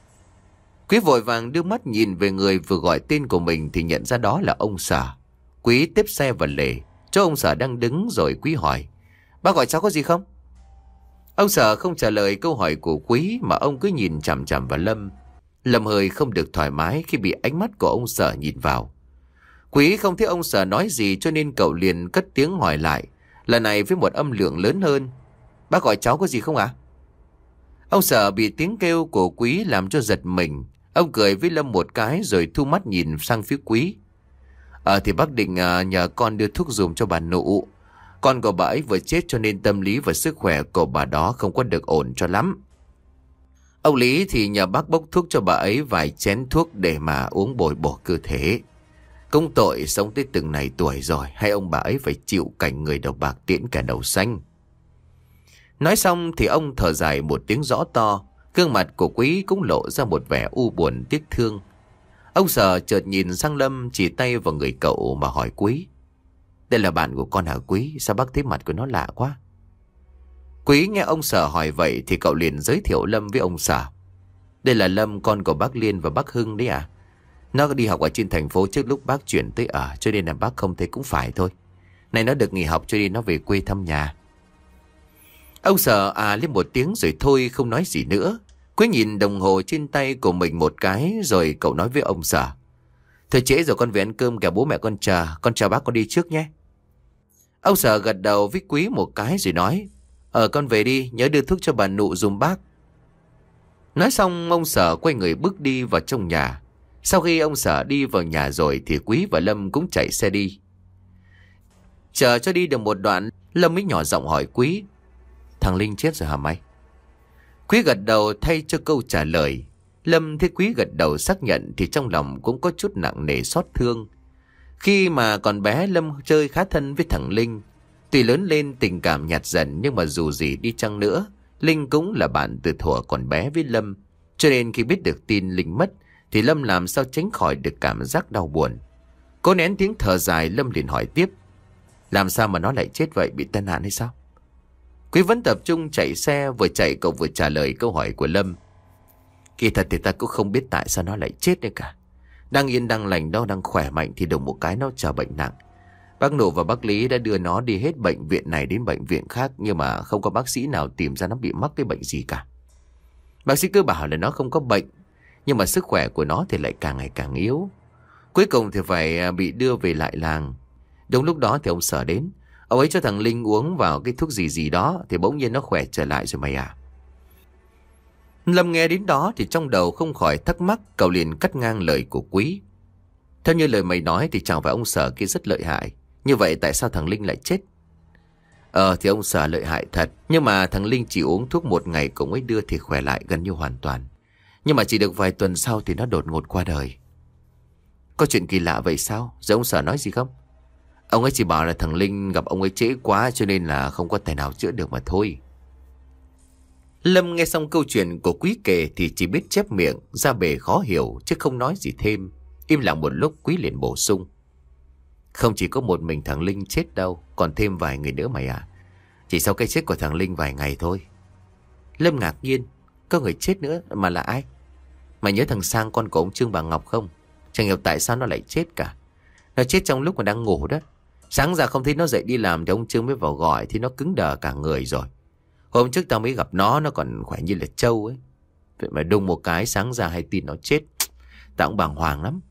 Quý vội vàng đưa mắt nhìn về người vừa gọi tên của mình thì nhận ra đó là ông Sở. Quý tiếp xe vào lề, cho ông Sở đang đứng rồi Quý hỏi. Bác gọi cháu có gì không? Ông Sở không trả lời câu hỏi của Quý mà ông cứ nhìn chằm chằm vào Lâm. Lâm hơi không được thoải mái khi bị ánh mắt của ông Sở nhìn vào. Quý không thấy ông Sở nói gì cho nên cậu liền cất tiếng hỏi lại, lần này với một âm lượng lớn hơn. Bác gọi cháu có gì không ạ? À? Ông Sở bị tiếng kêu của Quý làm cho giật mình. Ông cười với Lâm một cái rồi thu mắt nhìn sang phía Quý. Ờ thì bác định à, nhờ con đưa thuốc dùm cho bà nụ. Con của bà ấy vừa chết cho nên tâm lý và sức khỏe của bà đó không có được ổn cho lắm. Ông Lý thì nhờ bác bốc thuốc cho bà ấy vài chén thuốc để mà uống bồi bổ cơ thể. Công tội sống tới từng này tuổi rồi, hay ông bà ấy phải chịu cảnh người đầu bạc tiễn cả đầu xanh. Nói xong thì ông thở dài một tiếng rõ to. Gương mặt của Quý cũng lộ ra một vẻ u buồn tiếc thương. Ông Sở chợt nhìn sang Lâm, chỉ tay vào người cậu mà hỏi Quý. Đây là bạn của con hả Quý? Sao bác thấy mặt của nó lạ quá? Quý nghe ông Sở hỏi vậy thì cậu liền giới thiệu Lâm với ông Sở. Đây là Lâm, con của bác Liên và bác Hưng đấy à? Nó đi học ở trên thành phố trước lúc bác chuyển tới ở, cho nên là bác không thấy cũng phải thôi. Này nó được nghỉ học cho nên nó về quê thăm nhà. Ông Sở à lên một tiếng rồi thôi không nói gì nữa. Quý nhìn đồng hồ trên tay của mình một cái rồi cậu nói với ông Sở. Thôi trễ rồi, con về ăn cơm kẻo bố mẹ con chờ. Con chào bác, con đi trước nhé. Ông Sở gật đầu với Quý một cái rồi nói. Ờ con về đi, nhớ đưa thuốc cho bà Nụ dùm bác. Nói xong ông Sở quay người bước đi vào trong nhà. Sau khi ông Sở đi vào nhà rồi thì Quý và Lâm cũng chạy xe đi. Chờ cho đi được một đoạn, Lâm mới nhỏ giọng hỏi Quý. Thằng Linh chết rồi hả mày? Quý gật đầu thay cho câu trả lời. Lâm thấy Quý gật đầu xác nhận thì trong lòng cũng có chút nặng nề xót thương. Khi mà còn bé Lâm chơi khá thân với thằng Linh. Tuy lớn lên tình cảm nhạt dần nhưng mà dù gì đi chăng nữa, Linh cũng là bạn từ thuở còn bé với Lâm. Cho nên khi biết được tin Linh mất thì Lâm làm sao tránh khỏi được cảm giác đau buồn. Cố nén tiếng thở dài, Lâm liền hỏi tiếp. Làm sao mà nó lại chết vậy, bị tai nạn hay sao? Quý vẫn tập trung chạy xe, vừa chạy cậu vừa trả lời câu hỏi của Lâm. Kỳ thật thì ta cũng không biết tại sao nó lại chết nữa cả. Đang yên đang lành đó, đang khỏe mạnh thì đùng một cái nó trở bệnh nặng. Bác Nụ và bác Lý đã đưa nó đi hết bệnh viện này đến bệnh viện khác, nhưng mà không có bác sĩ nào tìm ra nó bị mắc cái bệnh gì cả. Bác sĩ cứ bảo là nó không có bệnh, nhưng mà sức khỏe của nó thì lại càng ngày càng yếu. Cuối cùng thì phải bị đưa về lại làng. Đúng lúc đó thì ông Sở đến. Ông ấy cho thằng Linh uống vào cái thuốc gì gì đó thì bỗng nhiên nó khỏe trở lại rồi mày à. Lâm nghe đến đó thì trong đầu không khỏi thắc mắc, cậu liền cắt ngang lời của Quý. Theo như lời mày nói thì chẳng phải ông Sở kia rất lợi hại. Như vậy tại sao thằng Linh lại chết? Ờ thì ông Sở lợi hại thật. Nhưng mà thằng Linh chỉ uống thuốc một ngày cũng ấy đưa thì khỏe lại gần như hoàn toàn. Nhưng mà chỉ được vài tuần sau thì nó đột ngột qua đời. Có chuyện kỳ lạ vậy sao? Rồi ông Sở nói gì không? Ông ấy chỉ bảo là thằng Linh gặp ông ấy trễ quá cho nên là không có tài nào chữa được mà thôi. Lâm nghe xong câu chuyện của Quý kể thì chỉ biết chép miệng, ra bề khó hiểu chứ không nói gì thêm. Im lặng một lúc, Quý liền bổ sung. Không chỉ có một mình thằng Linh chết đâu, còn thêm vài người nữa mày à. Chỉ sau cái chết của thằng Linh vài ngày thôi. Lâm ngạc nhiên. Có người chết nữa mà là ai? Mày nhớ thằng Sang con của ông Trương bà Ngọc không? Chẳng hiểu tại sao nó lại chết cả. Nó chết trong lúc mà đang ngủ đó. Sáng ra không thấy nó dậy đi làm thì ông Trương mới vào gọi thì nó cứng đờ cả người rồi. Hôm trước tao mới gặp nó, nó còn khỏe như là trâu ấy. Vậy mà đùng một cái sáng ra hay tin nó chết. Tao cũng bàng hoàng lắm.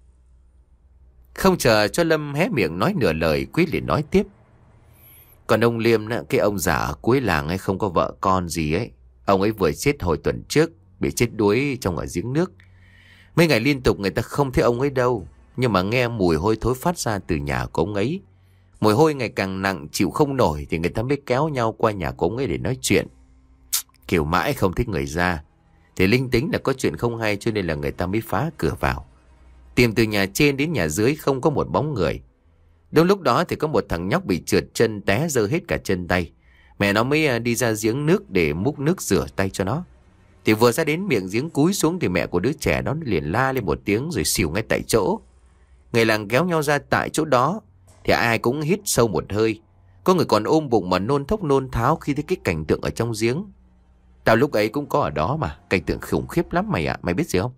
Không chờ cho Lâm hé miệng nói nửa lời, Quý liền nói tiếp. Còn ông Liêm, cái ông già ở cuối làng ấy không có vợ con gì ấy. Ông ấy vừa chết hồi tuần trước, bị chết đuối trong ở giếng nước. Mấy ngày liên tục người ta không thấy ông ấy đâu. Nhưng mà nghe mùi hôi thối phát ra từ nhà của ông ấy. Mùi hôi ngày càng nặng chịu không nổi thì người ta mới kéo nhau qua nhà của ông ấy để nói chuyện. Kiểu mãi không thích người ra thì linh tính là có chuyện không hay cho nên là người ta mới phá cửa vào. Tìm từ nhà trên đến nhà dưới không có một bóng người. Đúng lúc đó thì có một thằng nhóc bị trượt chân té rơi hết cả chân tay. Mẹ nó mới đi ra giếng nước để múc nước rửa tay cho nó. Thì vừa ra đến miệng giếng cúi xuống thì mẹ của đứa trẻ đó liền la lên một tiếng rồi xỉu ngay tại chỗ. Người làng kéo nhau ra tại chỗ đó thì ai cũng hít sâu một hơi. Có người còn ôm bụng mà nôn thốc nôn tháo khi thấy cái cảnh tượng ở trong giếng. Tao lúc ấy cũng có ở đó mà. Cảnh tượng khủng khiếp lắm mày ạ. À. Mày biết gì không?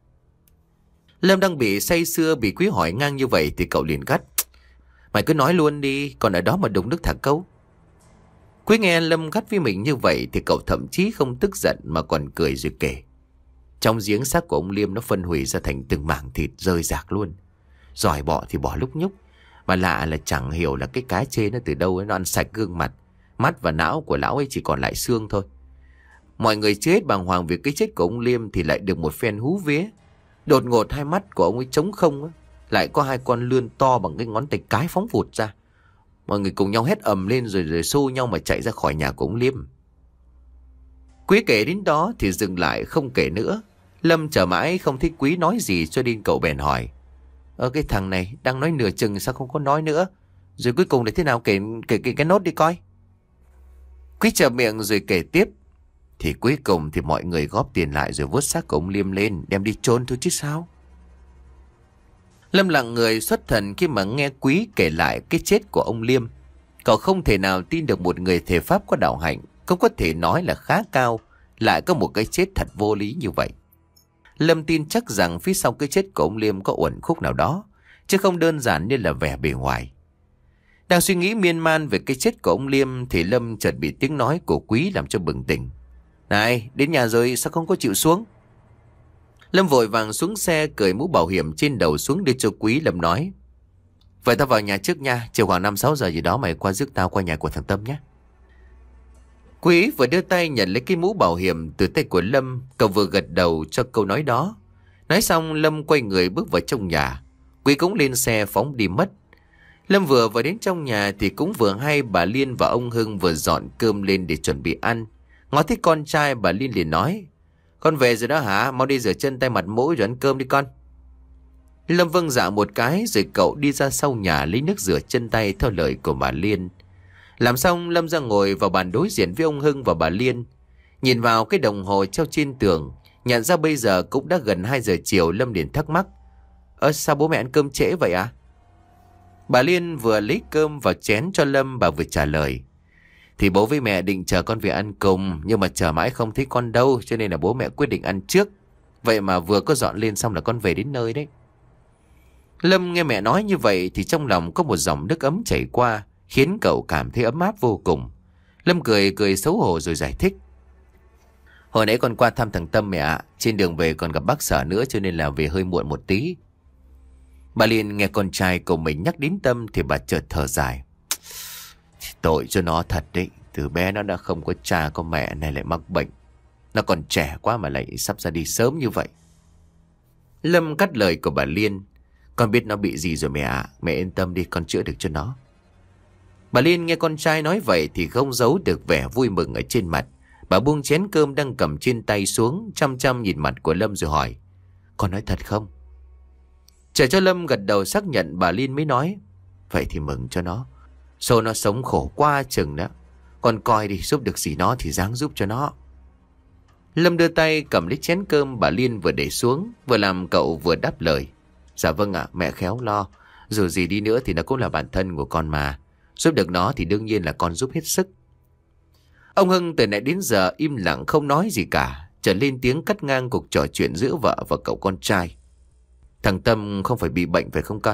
Lâm đang bị say sưa, bị Quý hỏi ngang như vậy thì cậu liền gắt. Mày cứ nói luôn đi. Còn ở đó mà đụng nước thả câu. Quý nghe Lâm gắt với mình như vậy thì cậu thậm chí không tức giận mà còn cười rồi kể. Trong giếng xác của ông Liêm nó phân hủy ra thành từng mảng thịt rơi rạc luôn. Giỏi bọ thì bỏ lúc nhúc. Mà lạ là chẳng hiểu là cái cá chê nó từ đâu ấy, nó ăn sạch gương mặt. Mắt và não của lão ấy chỉ còn lại xương thôi. Mọi người chết bàng hoàng vì cái chết của ông Liêm thì lại được một phen hú vía. Đột ngột hai mắt của ông ấy trống không ấy. Lại có hai con lươn to bằng cái ngón tay cái phóng vụt ra. Mọi người cùng nhau hét ầm lên rồi rồi xô nhau mà chạy ra khỏi nhà của ông Liêm. Quý kể đến đó thì dừng lại không kể nữa. Lâm chờ mãi không thấy Quý nói gì cho nên cậu bèn hỏi. Ờ cái thằng này đang nói nửa chừng sao không có nói nữa. Rồi cuối cùng là thế nào, kể kể, kể cái nốt đi coi. Quý chờ miệng rồi kể tiếp. Thì cuối cùng thì mọi người góp tiền lại rồi vớt xác của ông Liêm lên đem đi chôn thôi chứ sao. Lâm lặng người xuất thần khi mà nghe Quý kể lại cái chết của ông Liêm. Cậu không thể nào tin được một người thể pháp có đạo hạnh, không có thể nói là khá cao, lại có một cái chết thật vô lý như vậy. Lâm tin chắc rằng phía sau cái chết của ông Liêm có uẩn khúc nào đó, chứ không đơn giản như là vẻ bề ngoài. Đang suy nghĩ miên man về cái chết của ông Liêm thì Lâm chợt bị tiếng nói của Quý làm cho bừng tỉnh. Này, đến nhà rồi sao không có chịu xuống? Lâm vội vàng xuống xe cởi mũ bảo hiểm trên đầu xuống đưa cho Quý. Lâm nói: Vậy tao vào nhà trước nha, chiều khoảng năm sáu giờ gì đó mày qua rước tao qua nhà của thằng Tâm nhé. Quý vừa đưa tay nhận lấy cái mũ bảo hiểm từ tay của Lâm, cậu vừa gật đầu cho câu nói đó. Nói xong Lâm quay người bước vào trong nhà. Quý cũng lên xe phóng đi mất. Lâm vừa vào đến trong nhà thì cũng vừa hay bà Liên và ông Hưng vừa dọn cơm lên để chuẩn bị ăn. Ngó thấy con trai, bà Liên liền nói: Con về rồi đó hả? Mau đi rửa chân tay mặt mũi rồi ăn cơm đi con. Lâm vâng dạ một cái rồi cậu đi ra sau nhà lấy nước rửa chân tay theo lời của bà Liên. Làm xong Lâm ra ngồi vào bàn đối diện với ông Hưng và bà Liên. Nhìn vào cái đồng hồ treo trên tường, nhận ra bây giờ cũng đã gần hai giờ chiều, Lâm liền thắc mắc: Ơ sao bố mẹ ăn cơm trễ vậy à? Bà Liên vừa lấy cơm vào chén cho Lâm, bà vừa trả lời: Thì bố với mẹ định chờ con về ăn cùng, nhưng mà chờ mãi không thấy con đâu, cho nên là bố mẹ quyết định ăn trước. Vậy mà vừa có dọn lên xong là con về đến nơi đấy. Lâm nghe mẹ nói như vậy thì trong lòng có một dòng nước ấm chảy qua, khiến cậu cảm thấy ấm áp vô cùng. Lâm cười cười xấu hổ rồi giải thích: Hồi nãy con qua thăm thằng Tâm mẹ ạ, trên đường về còn gặp bác Sở nữa cho nên là về hơi muộn một tí. Bà Liên nghe con trai của mình nhắc đến Tâm thì bà chợt thở dài: Tội cho nó thật đấy, từ bé nó đã không có cha có mẹ, này lại mắc bệnh. Nó còn trẻ quá mà lại sắp ra đi sớm như vậy. Lâm cắt lời của bà Liên: Con biết nó bị gì rồi mẹ ạ, mẹ yên tâm đi, con chữa được cho nó. Bà Liên nghe con trai nói vậy thì không giấu được vẻ vui mừng ở trên mặt. Bà buông chén cơm đang cầm trên tay xuống, chăm chăm nhìn mặt của Lâm rồi hỏi: Con nói thật không? Chờ cho Lâm gật đầu xác nhận, bà Liên mới nói: Vậy thì mừng cho nó. Số nó sống khổ quá chừng đó. Con coi đi, giúp được gì nó thì ráng giúp cho nó. Lâm đưa tay cầm lấy chén cơm bà Liên vừa để xuống, vừa làm cậu vừa đáp lời: Dạ vâng ạ, mẹ khéo lo. Dù gì đi nữa thì nó cũng là bạn thân của con mà. Giúp được nó thì đương nhiên là con giúp hết sức. Ông Hưng từ nãy đến giờ im lặng không nói gì cả, trở lên tiếng cắt ngang cuộc trò chuyện giữa vợ và cậu con trai: Thằng Tâm không phải bị bệnh phải không con?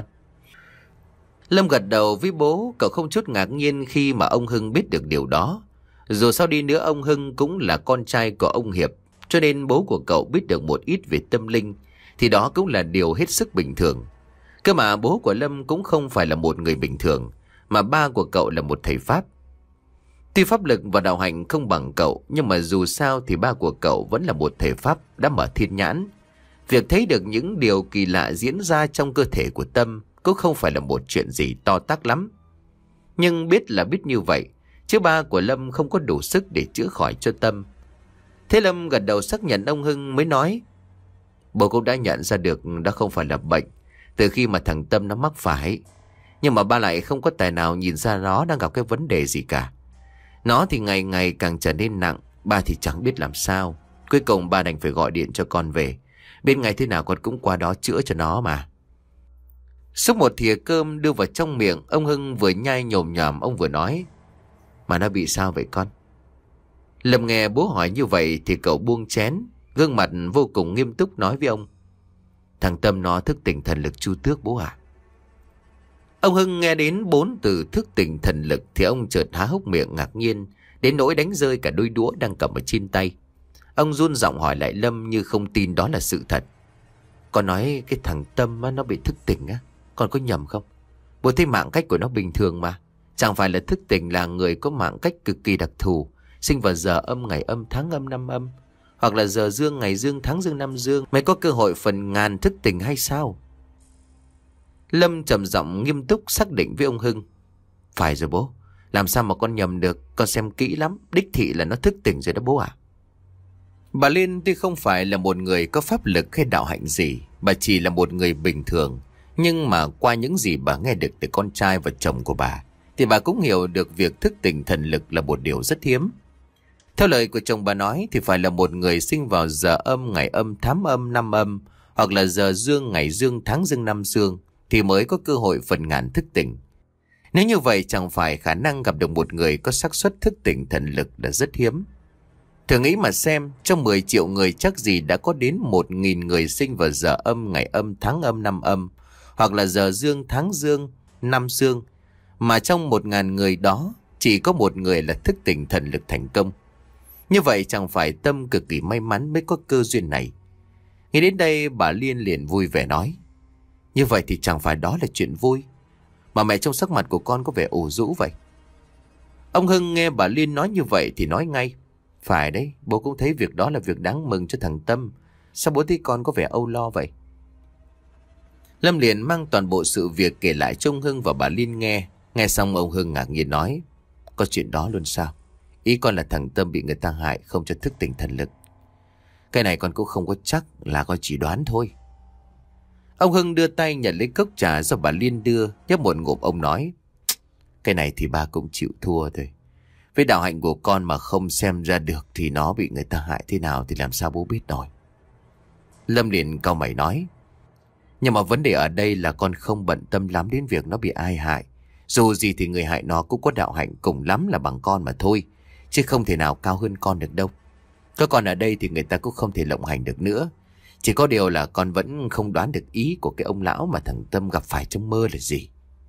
Lâm gật đầu với bố, cậu không chút ngạc nhiên khi mà ông Hưng biết được điều đó. Dù sao đi nữa ông Hưng cũng là con trai của ông Hiệp, cho nên bố của cậu biết được một ít về tâm linh thì đó cũng là điều hết sức bình thường. Cơ mà bố của Lâm cũng không phải là một người bình thường, mà ba của cậu là một thầy Pháp. Tuy pháp lực và đạo hạnh không bằng cậu, nhưng mà dù sao thì ba của cậu vẫn là một thầy Pháp đã mở thiên nhãn. Việc thấy được những điều kỳ lạ diễn ra trong cơ thể của Tâm cũng không phải là một chuyện gì to tát lắm. Nhưng biết là biết như vậy, chứ ba của Lâm không có đủ sức để chữa khỏi cho Tâm. Thế Lâm gật đầu xác nhận ông Hưng mới nói: Bố cũng đã nhận ra được đó không phải là bệnh từ khi mà thằng Tâm nó mắc phải. Nhưng mà ba lại không có tài nào nhìn ra nó đang gặp cái vấn đề gì cả. Nó thì ngày ngày càng trở nên nặng, ba thì chẳng biết làm sao. Cuối cùng ba đành phải gọi điện cho con về. Bên ngày thế nào con cũng qua đó chữa cho nó mà. Xúc một thìa cơm đưa vào trong miệng, ông Hưng vừa nhai nhồm nhòm ông vừa nói: Mà nó bị sao vậy con? Lâm nghe bố hỏi như vậy thì cậu buông chén, gương mặt vô cùng nghiêm túc nói với ông: Thằng Tâm nó thức tỉnh thần lực chu tước bố ạ. Ông Hưng nghe đến bốn từ thức tỉnh thần lực thì ông chợt há hốc miệng ngạc nhiên, đến nỗi đánh rơi cả đôi đũa đang cầm ở trên tay. Ông run giọng hỏi lại Lâm như không tin đó là sự thật: Con nói cái thằng Tâm nó bị thức tỉnh á, con có nhầm không? Bố thấy mạng cách của nó bình thường mà. Chẳng phải là thức tỉnh là người có mạng cách cực kỳ đặc thù, sinh vào giờ âm ngày âm tháng âm năm âm, hoặc là giờ dương ngày dương tháng dương năm dương mới có cơ hội phần ngàn thức tỉnh hay sao? Lâm trầm giọng nghiêm túc xác định với ông Hưng: Phải rồi bố, làm sao mà con nhầm được, con xem kỹ lắm, đích thị là nó thức tỉnh rồi đó bố ạ. Bà Liên tuy không phải là một người có pháp lực hay đạo hạnh gì, bà chỉ là một người bình thường. Nhưng mà qua những gì bà nghe được từ con trai và chồng của bà thì bà cũng hiểu được việc thức tỉnh thần lực là một điều rất hiếm. Theo lời của chồng bà nói thì phải là một người sinh vào giờ âm ngày âm tháng âm năm âm, hoặc là giờ dương ngày dương tháng dương năm dương thì mới có cơ hội phần ngàn thức tỉnh. Nếu như vậy chẳng phải khả năng gặp được một người có xác suất thức tỉnh thần lực là rất hiếm. Thử nghĩ mà xem, trong mười triệu người chắc gì đã có đến một nghìn người sinh vào giờ âm ngày âm tháng âm năm âm, hoặc là giờ dương tháng dương năm dương, Mà trong một ngàn người đó chỉ có một người là thức tỉnh thần lực thành công. Như vậy chẳng phải Tâm cực kỳ may mắn mới có cơ duyên này. Nghĩ đến đây bà Liên liền vui vẻ nói: như vậy thì chẳng phải đó là chuyện vui. Mà mẹ trong sắc mặt của con có vẻ ủ rũ vậy. Ông Hưng nghe bà Liên nói như vậy thì nói ngay: phải đấy, bố cũng thấy việc đó là việc đáng mừng cho thằng Tâm. Sao bố thấy con có vẻ âu lo vậy? Lâm liền mang toàn bộ sự việc kể lại cho ông Hưng và bà Liên nghe. Nghe xong ông Hưng ngạc nhiên nói: có chuyện đó luôn sao? Ý con là thằng Tâm bị người ta hại, không cho thức tỉnh thần lực. Cái này con cũng không có chắc, là con chỉ đoán thôi. Ông Hưng đưa tay nhận lấy cốc trà do bà Liên đưa, nhấp một ngụm ông nói: cái này thì ba cũng chịu thua thôi. Với đạo hạnh của con mà không xem ra được thì nó bị người ta hại thế nào thì làm sao bố biết nổi. Lâm liền cau mày nói: nhưng mà vấn đề ở đây là con không bận tâm lắm đến việc nó bị ai hại. Dù gì thì người hại nó cũng có đạo hạnh cùng lắm là bằng con mà thôi, chứ không thể nào cao hơn con được đâu. Có con ở đây thì người ta cũng không thể lộng hành được nữa. Chỉ có điều là con vẫn không đoán được ý của cái ông lão mà thằng Tâm gặp phải trong mơ là gì.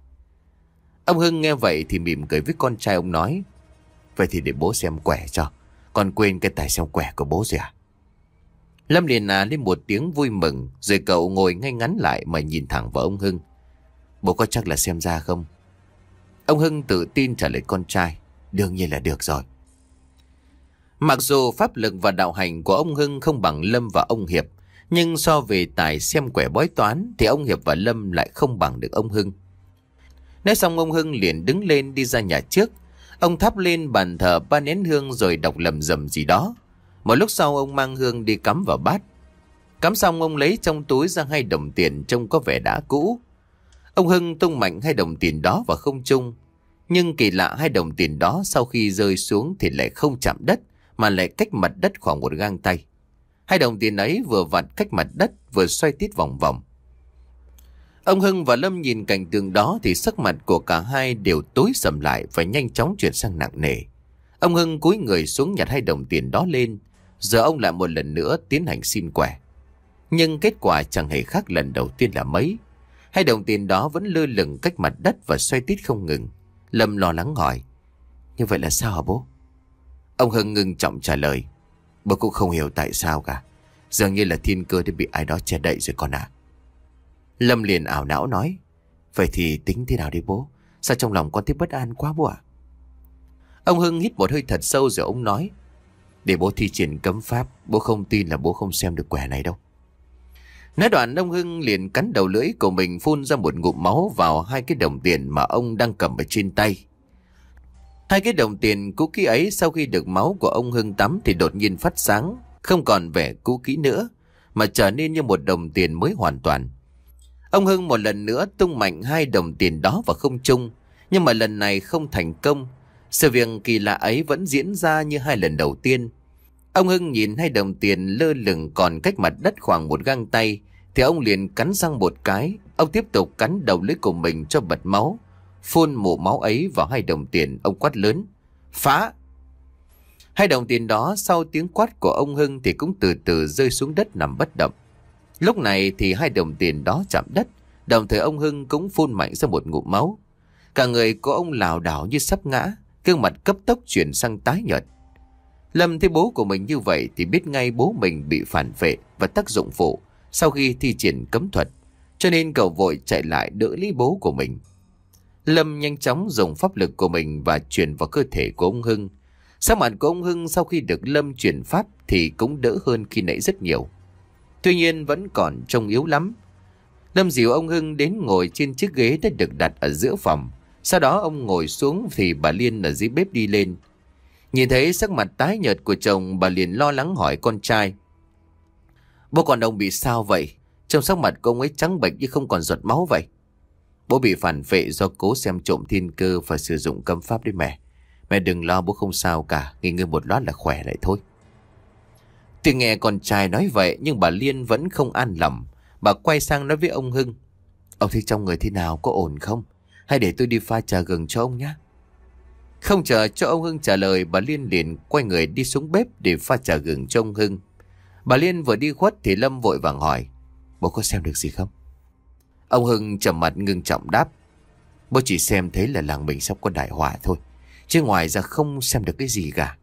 Ông Hưng nghe vậy thì mỉm cười với con trai, ông nói: vậy thì để bố xem quẻ cho. Con quên cái tài xem quẻ của bố rồi à? Lâm liền à lên một tiếng vui mừng, rồi cậu ngồi ngay ngắn lại mà nhìn thẳng vào ông Hưng: bố có chắc là xem ra không? Ông Hưng tự tin trả lời con trai: đương nhiên là được rồi. Mặc dù pháp lực và đạo hành của ông Hưng không bằng Lâm và ông Hiệp, nhưng so về tài xem quẻ bói toán thì ông Hiệp và Lâm lại không bằng được ông Hưng. Nói xong ông Hưng liền đứng lên đi ra nhà trước. Ông thắp lên bàn thờ ba nén hương rồi đọc lầm rầm gì đó. Một lúc sau ông mang hương đi cắm vào bát. Cắm xong ông lấy trong túi ra hai đồng tiền trông có vẻ đã cũ. Ông Hưng tung mạnh hai đồng tiền đó vào không trung. Nhưng kỳ lạ, hai đồng tiền đó sau khi rơi xuống thì lại không chạm đất, mà lại cách mặt đất khoảng một gang tay. Hai đồng tiền ấy vừa vặn cách mặt đất, vừa xoay tít vòng vòng. Ông Hưng và Lâm nhìn cảnh tượng đó thì sắc mặt của cả hai đều tối sầm lại và nhanh chóng chuyển sang nặng nề. Ông Hưng cúi người xuống nhặt hai đồng tiền đó lên. Giờ ông lại một lần nữa tiến hành xin quẻ. Nhưng kết quả chẳng hề khác lần đầu tiên là mấy. Hai đồng tiền đó vẫn lơ lửng cách mặt đất và xoay tít không ngừng. Lâm lo lắng hỏi: như vậy là sao hả bố? Ông Hưng ngưng trọng trả lời: bố cũng không hiểu tại sao cả. Dường như là thiên cơ đã bị ai đó che đậy rồi con à. Lâm liền ảo não nói: vậy thì tính thế nào đi bố? Sao trong lòng con thấy bất an quá bố ạ? Ông Hưng hít một hơi thật sâu rồi ông nói: để bố thi triển cấm pháp, bố không tin là bố không xem được quẻ này đâu. Nói đoạn ông Hưng liền cắn đầu lưỡi của mình, phun ra một ngụm máu vào hai cái đồng tiền mà ông đang cầm ở trên tay. Hai cái đồng tiền cũ kỹ ấy sau khi được máu của ông Hưng tắm thì đột nhiên phát sáng, không còn vẻ cũ kỹ nữa, mà trở nên như một đồng tiền mới hoàn toàn. Ông Hưng một lần nữa tung mạnh hai đồng tiền đó vào không trung, nhưng mà lần này không thành công. Sự việc kỳ lạ ấy vẫn diễn ra như hai lần đầu tiên. Ông Hưng nhìn hai đồng tiền lơ lửng còn cách mặt đất khoảng một gang tay, thì ông liền cắn răng một cái. Ông tiếp tục cắn đầu lưỡi của mình cho bật máu, phun mụ máu ấy vào hai đồng tiền. Ông quát lớn: phá! Hai đồng tiền đó sau tiếng quát của ông Hưng thì cũng từ từ rơi xuống đất nằm bất động. Lúc này thì hai đồng tiền đó chạm đất, đồng thời ông Hưng cũng phun mạnh ra một ngụm máu. Cả người của ông lảo đảo như sắp ngã, gương mặt cấp tốc chuyển sang tái nhợt. Lâm thấy bố của mình như vậy thì biết ngay bố mình bị phản vệ và tác dụng phụ sau khi thi triển cấm thuật, cho nên cậu vội chạy lại đỡ lấy bố của mình. Lâm nhanh chóng dùng pháp lực của mình và truyền vào cơ thể của ông Hưng. Sắc mặt của ông Hưng sau khi được Lâm truyền pháp thì cũng đỡ hơn khi nãy rất nhiều. Tuy nhiên vẫn còn trông yếu lắm. Lâm dìu ông Hưng đến ngồi trên chiếc ghế đã được đặt ở giữa phòng. Sau đó ông ngồi xuống thì bà Liên ở dưới bếp đi lên. Nhìn thấy sắc mặt tái nhợt của chồng, bà liền lo lắng hỏi con trai: bố con ông bị sao vậy? Trong sắc mặt của ông ấy trắng bệch như không còn giọt máu vậy. Bố bị phản vệ do cố xem trộm thiên cơ và sử dụng cấm pháp đấy mẹ. Mẹ đừng lo, bố không sao cả, nghỉ ngơi một lát là khỏe lại thôi. Tuy nghe con trai nói vậy nhưng bà Liên vẫn không an lòng. Bà quay sang nói với ông Hưng: ông thấy trong người thế nào, có ổn không? Hay để tôi đi pha trà gừng cho ông nhé. Không chờ cho ông Hưng trả lời, bà Liên liền quay người đi xuống bếp để pha trà gừng cho ông Hưng. Bà Liên vừa đi khuất thì Lâm vội vàng hỏi: bố có xem được gì không? Ông Hưng trầm mặt ngưng trọng đáp: Bố chỉ xem thấy là làng mình sắp có đại họa thôi, chứ ngoài ra không xem được cái gì cả.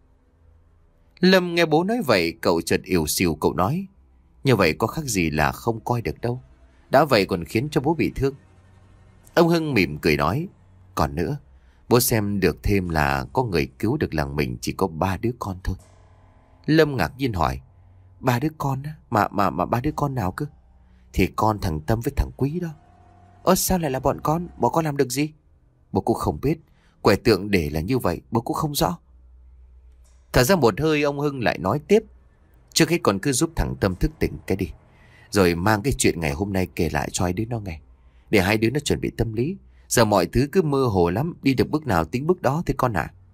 Lâm nghe bố nói vậy, cậu chợt ỉu xìu, cậu nói: như vậy có khác gì là không coi được đâu, đã vậy còn khiến cho bố bị thương. Ông Hưng mỉm cười nói: còn nữa, bố xem được thêm là có người cứu được làng mình chỉ có ba đứa con thôi. Lâm ngạc nhiên hỏi: ba đứa con á? Mà, mà, mà ba đứa con nào cơ? Thì con thằng Tâm với thằng Quý đó. Ơ sao lại là bọn con? Bọn con làm được gì? Bố cũng không biết. Quẻ tượng để là như vậy, bố cũng không rõ. Thở ra một hơi, ông Hưng lại nói tiếp: trước hết con cứ giúp thằng Tâm thức tỉnh cái đi, rồi mang cái chuyện ngày hôm nay kể lại cho hai đứa nó nghe, để hai đứa nó chuẩn bị tâm lý. Giờ mọi thứ cứ mơ hồ lắm, đi được bước nào tính bước đó thôi con à.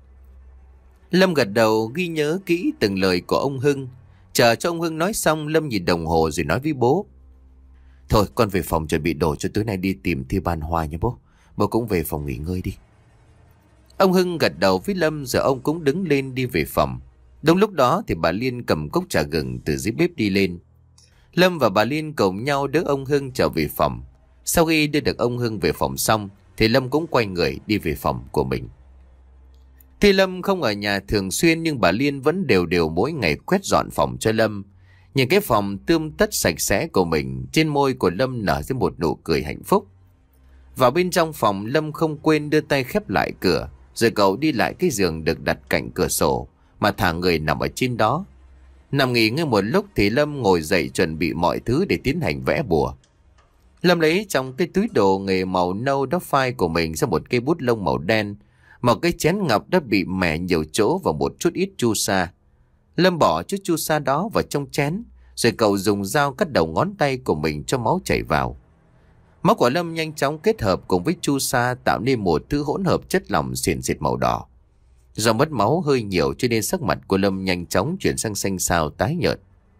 Lâm gật đầu ghi nhớ kỹ từng lời của ông Hưng. Chờ cho ông Hưng nói xong, Lâm nhìn đồng hồ rồi nói với bố: thôi con về phòng chuẩn bị đồ cho tối nay đi tìm Thi Ban Hoa nha bố. Bố cũng về phòng nghỉ ngơi đi. Ông Hưng gật đầu với Lâm, rồi ông cũng đứng lên đi về phòng. Đúng lúc đó thì bà Liên cầm cốc trà gừng từ dưới bếp đi lên. Lâm và bà Liên cùng nhau đỡ ông Hưng trở về phòng. Sau khi đưa được ông Hưng về phòng xong thì Lâm cũng quay người đi về phòng của mình. Thì Lâm không ở nhà thường xuyên, nhưng bà Liên vẫn đều đều mỗi ngày quét dọn phòng cho Lâm. Nhìn cái phòng tươm tất sạch sẽ của mình, trên môi của Lâm nở ra một nụ cười hạnh phúc. Vào bên trong phòng, Lâm không quên đưa tay khép lại cửa, rồi cậu đi lại cái giường được đặt cạnh cửa sổ mà thả người nằm ở trên đó. Nằm nghỉ ngơi một lúc thì Lâm ngồi dậy chuẩn bị mọi thứ để tiến hành vẽ bùa. Lâm lấy trong cái túi đồ nghề màu nâu đó phai của mình ra một cây bút lông màu đen, một cái chén ngọc đã bị mẻ nhiều chỗ và một chút ít chu sa. Lâm bỏ chút chu sa đó vào trong chén, rồi cậu dùng dao cắt đầu ngón tay của mình cho máu chảy vào. Máu của Lâm nhanh chóng kết hợp cùng với chu sa tạo nên một thứ hỗn hợp chất lỏng xiển xịt màu đỏ. Do mất máu hơi nhiều cho nên sắc mặt của Lâm nhanh chóng chuyển sang xanh xao tái nhợt.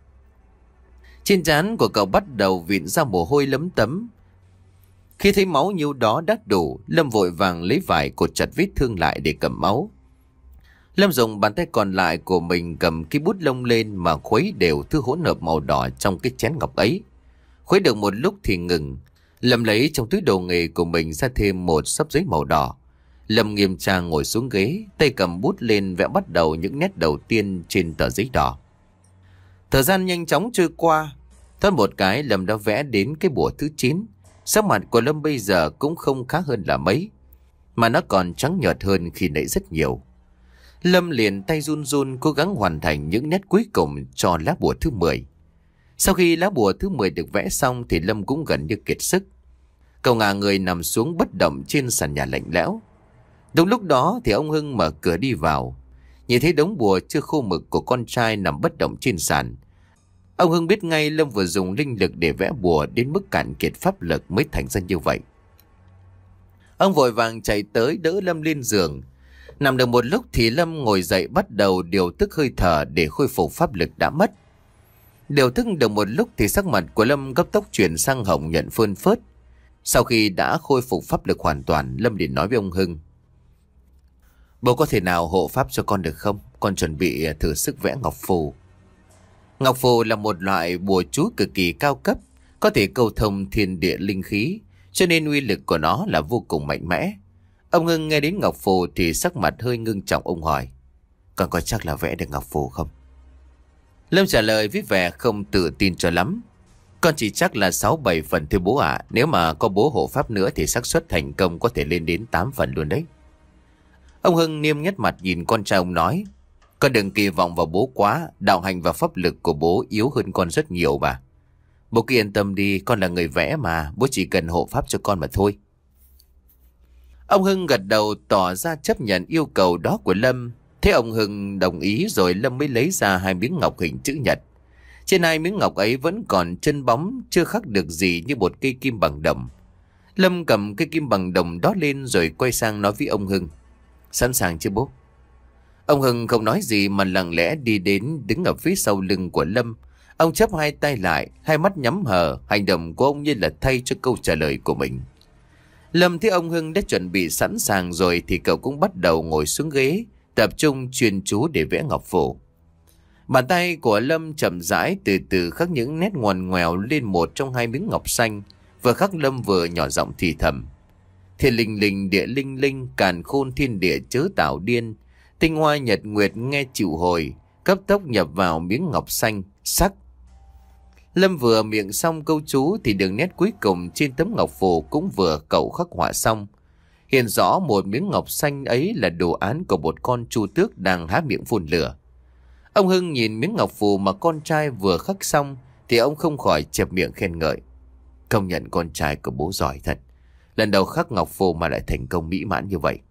Trên trán của cậu bắt đầu vịn ra mồ hôi lấm tấm. Khi thấy máu nhiêu đó đã đủ, Lâm vội vàng lấy vải cột chặt vết thương lại để cầm máu. Lâm dùng bàn tay còn lại của mình cầm cái bút lông lên mà khuấy đều thứ hỗn hợp màu đỏ trong cái chén ngọc ấy. Khuấy được một lúc thì ngừng. Lâm lấy trong túi đồ nghề của mình ra thêm một xấp giấy màu đỏ. Lâm nghiêm trang ngồi xuống ghế, tay cầm bút lên vẽ bắt đầu những nét đầu tiên trên tờ giấy đỏ. Thời gian nhanh chóng trôi qua. Thoát một cái, Lâm đã vẽ đến cái bùa thứ chín. Sắc mặt của Lâm bây giờ cũng không khá hơn là mấy, mà nó còn trắng nhợt hơn khi nãy rất nhiều. Lâm liền tay run run cố gắng hoàn thành những nét cuối cùng cho lá bùa thứ mười. Sau khi lá bùa thứ mười được vẽ xong thì Lâm cũng gần như kiệt sức. Cậu ngả người nằm xuống bất động trên sàn nhà lạnh lẽo. Đúng lúc đó thì ông Hưng mở cửa đi vào. Nhìn thấy đống bùa chưa khô mực của con trai nằm bất động trên sàn, ông Hưng biết ngay Lâm vừa dùng linh lực để vẽ bùa đến mức cạn kiệt pháp lực mới thành ra như vậy. Ông vội vàng chạy tới đỡ Lâm lên giường. Nằm được một lúc thì Lâm ngồi dậy bắt đầu điều tức hơi thở để khôi phục pháp lực đã mất. Điều tức được một lúc thì sắc mặt của Lâm gấp tốc chuyển sang hồng nhuận phơn phớt. Sau khi đã khôi phục pháp lực hoàn toàn, Lâm liền nói với ông Hưng: bố có thể nào hộ pháp cho con được không? Con chuẩn bị thử sức vẽ ngọc phù. Ngọc phù là một loại bùa chú cực kỳ cao cấp, có thể cầu thông thiên địa linh khí, cho nên uy lực của nó là vô cùng mạnh mẽ. Ông Hưng nghe đến ngọc phù thì sắc mặt hơi ngưng trọng, ông hỏi: con có chắc là vẽ được ngọc phù không? Lâm trả lời với vẻ không tự tin cho lắm: con chỉ chắc là sáu bảy phần thôi bố ạ. Nếu mà có bố hộ pháp nữa thì xác suất thành công có thể lên đến tám phần luôn đấy. Ông Hưng nghiêm nhất mặt nhìn con trai ông nói: con đừng kỳ vọng vào bố quá, đạo hành và pháp lực của bố yếu hơn con rất nhiều mà. Bố cứ yên tâm đi, con là người vẽ mà, bố chỉ cần hộ pháp cho con mà thôi. Ông Hưng gật đầu tỏ ra chấp nhận yêu cầu đó của Lâm. Thế ông Hưng đồng ý rồi Lâm mới lấy ra hai miếng ngọc hình chữ nhật. Trên hai miếng ngọc ấy vẫn còn chân bóng, chưa khắc được gì như một cây kim bằng đồng. Lâm cầm cây kim bằng đồng đó lên rồi quay sang nói với ông Hưng: sẵn sàng chưa bố? Ông Hưng không nói gì mà lặng lẽ đi đến đứng ở phía sau lưng của Lâm. Ông chắp hai tay lại, hai mắt nhắm hờ, hành động của ông như là thay cho câu trả lời của mình. Lâm thấy ông Hưng đã chuẩn bị sẵn sàng rồi thì cậu cũng bắt đầu ngồi xuống ghế, tập trung chuyên chú để vẽ ngọc phù. Bàn tay của Lâm chậm rãi từ từ khắc những nét ngoằn ngoèo lên một trong hai miếng ngọc xanh, vừa khắc Lâm vừa nhỏ giọng thì thầm: Thiên linh linh địa linh linh, càn khôn thiên địa chớ tạo điên. Tinh hoa nhật nguyệt nghe chịu hồi, cấp tốc nhập vào miếng ngọc xanh, sắc. Lâm vừa miệng xong câu chú thì đường nét cuối cùng trên tấm ngọc phù cũng vừa cậu khắc họa xong. Hiện rõ một miếng ngọc xanh ấy là đồ án của một con chu tước đang há miệng phun lửa. Ông Hưng nhìn miếng ngọc phù mà con trai vừa khắc xong thì ông không khỏi chẹp miệng khen ngợi. Công nhận con trai của bố giỏi thật. Lần đầu khắc ngọc phù mà lại thành công mỹ mãn như vậy.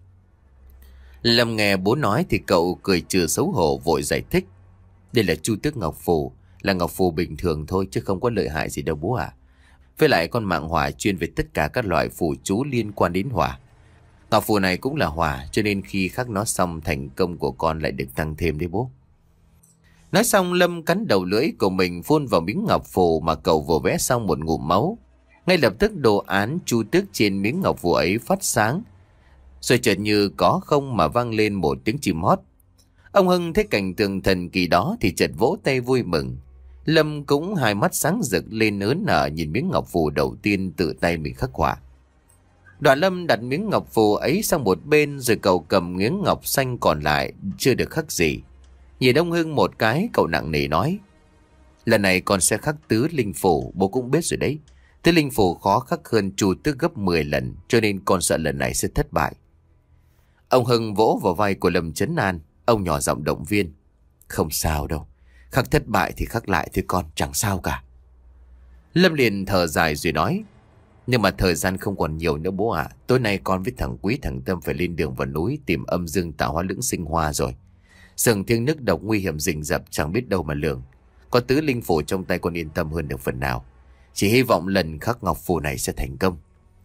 Lâm nghe bố nói thì cậu cười trừ xấu hổ vội giải thích. Đây là chu tước ngọc phù, là ngọc phù bình thường thôi chứ không có lợi hại gì đâu bố ạ. À. Với lại con mạng hỏa chuyên về tất cả các loại phù chú liên quan đến hỏa. Ngọc phù này cũng là hỏa, cho nên khi khắc nó xong thành công của con lại được tăng thêm đấy bố. Nói xong Lâm cắn đầu lưỡi của mình phun vào miếng ngọc phù mà cậu vừa vẽ xong một ngụm máu. Ngay lập tức đồ án chu tước trên miếng ngọc phù ấy phát sáng. Rồi chợt như có không mà vang lên một tiếng chim hót. Ông Hưng thấy cảnh tượng thần kỳ đó thì chợt vỗ tay vui mừng. Lâm cũng hai mắt sáng rực lên ớn nở nhìn miếng ngọc phù đầu tiên tự tay mình khắc họa. Đoạn Lâm đặt miếng ngọc phù ấy sang một bên rồi cậu cầm miếng ngọc xanh còn lại chưa được khắc gì. Nhìn ông Hưng một cái cậu nặng nề nói. Lần này con sẽ khắc tứ linh phù, bố cũng biết rồi đấy. Tứ linh phù khó khắc hơn chu tước gấp mười lần cho nên con sợ lần này sẽ thất bại. Ông Hưng vỗ vào vai của Lâm trấn an. Ông nhỏ giọng động viên. Không sao đâu. Khắc thất bại thì khắc lại thôi con, chẳng sao cả. Lâm liền thở dài rồi nói. Nhưng mà thời gian không còn nhiều nữa bố ạ. À. Tối nay con với thằng Quý thằng Tâm phải lên đường vào núi tìm âm dương tạo hóa lưỡng sinh hoa rồi. Sừng thiêng nước độc nguy hiểm rình rập chẳng biết đâu mà lường. Có tứ linh phù trong tay con yên tâm hơn được phần nào. Chỉ hy vọng lần khắc ngọc phù này sẽ thành công.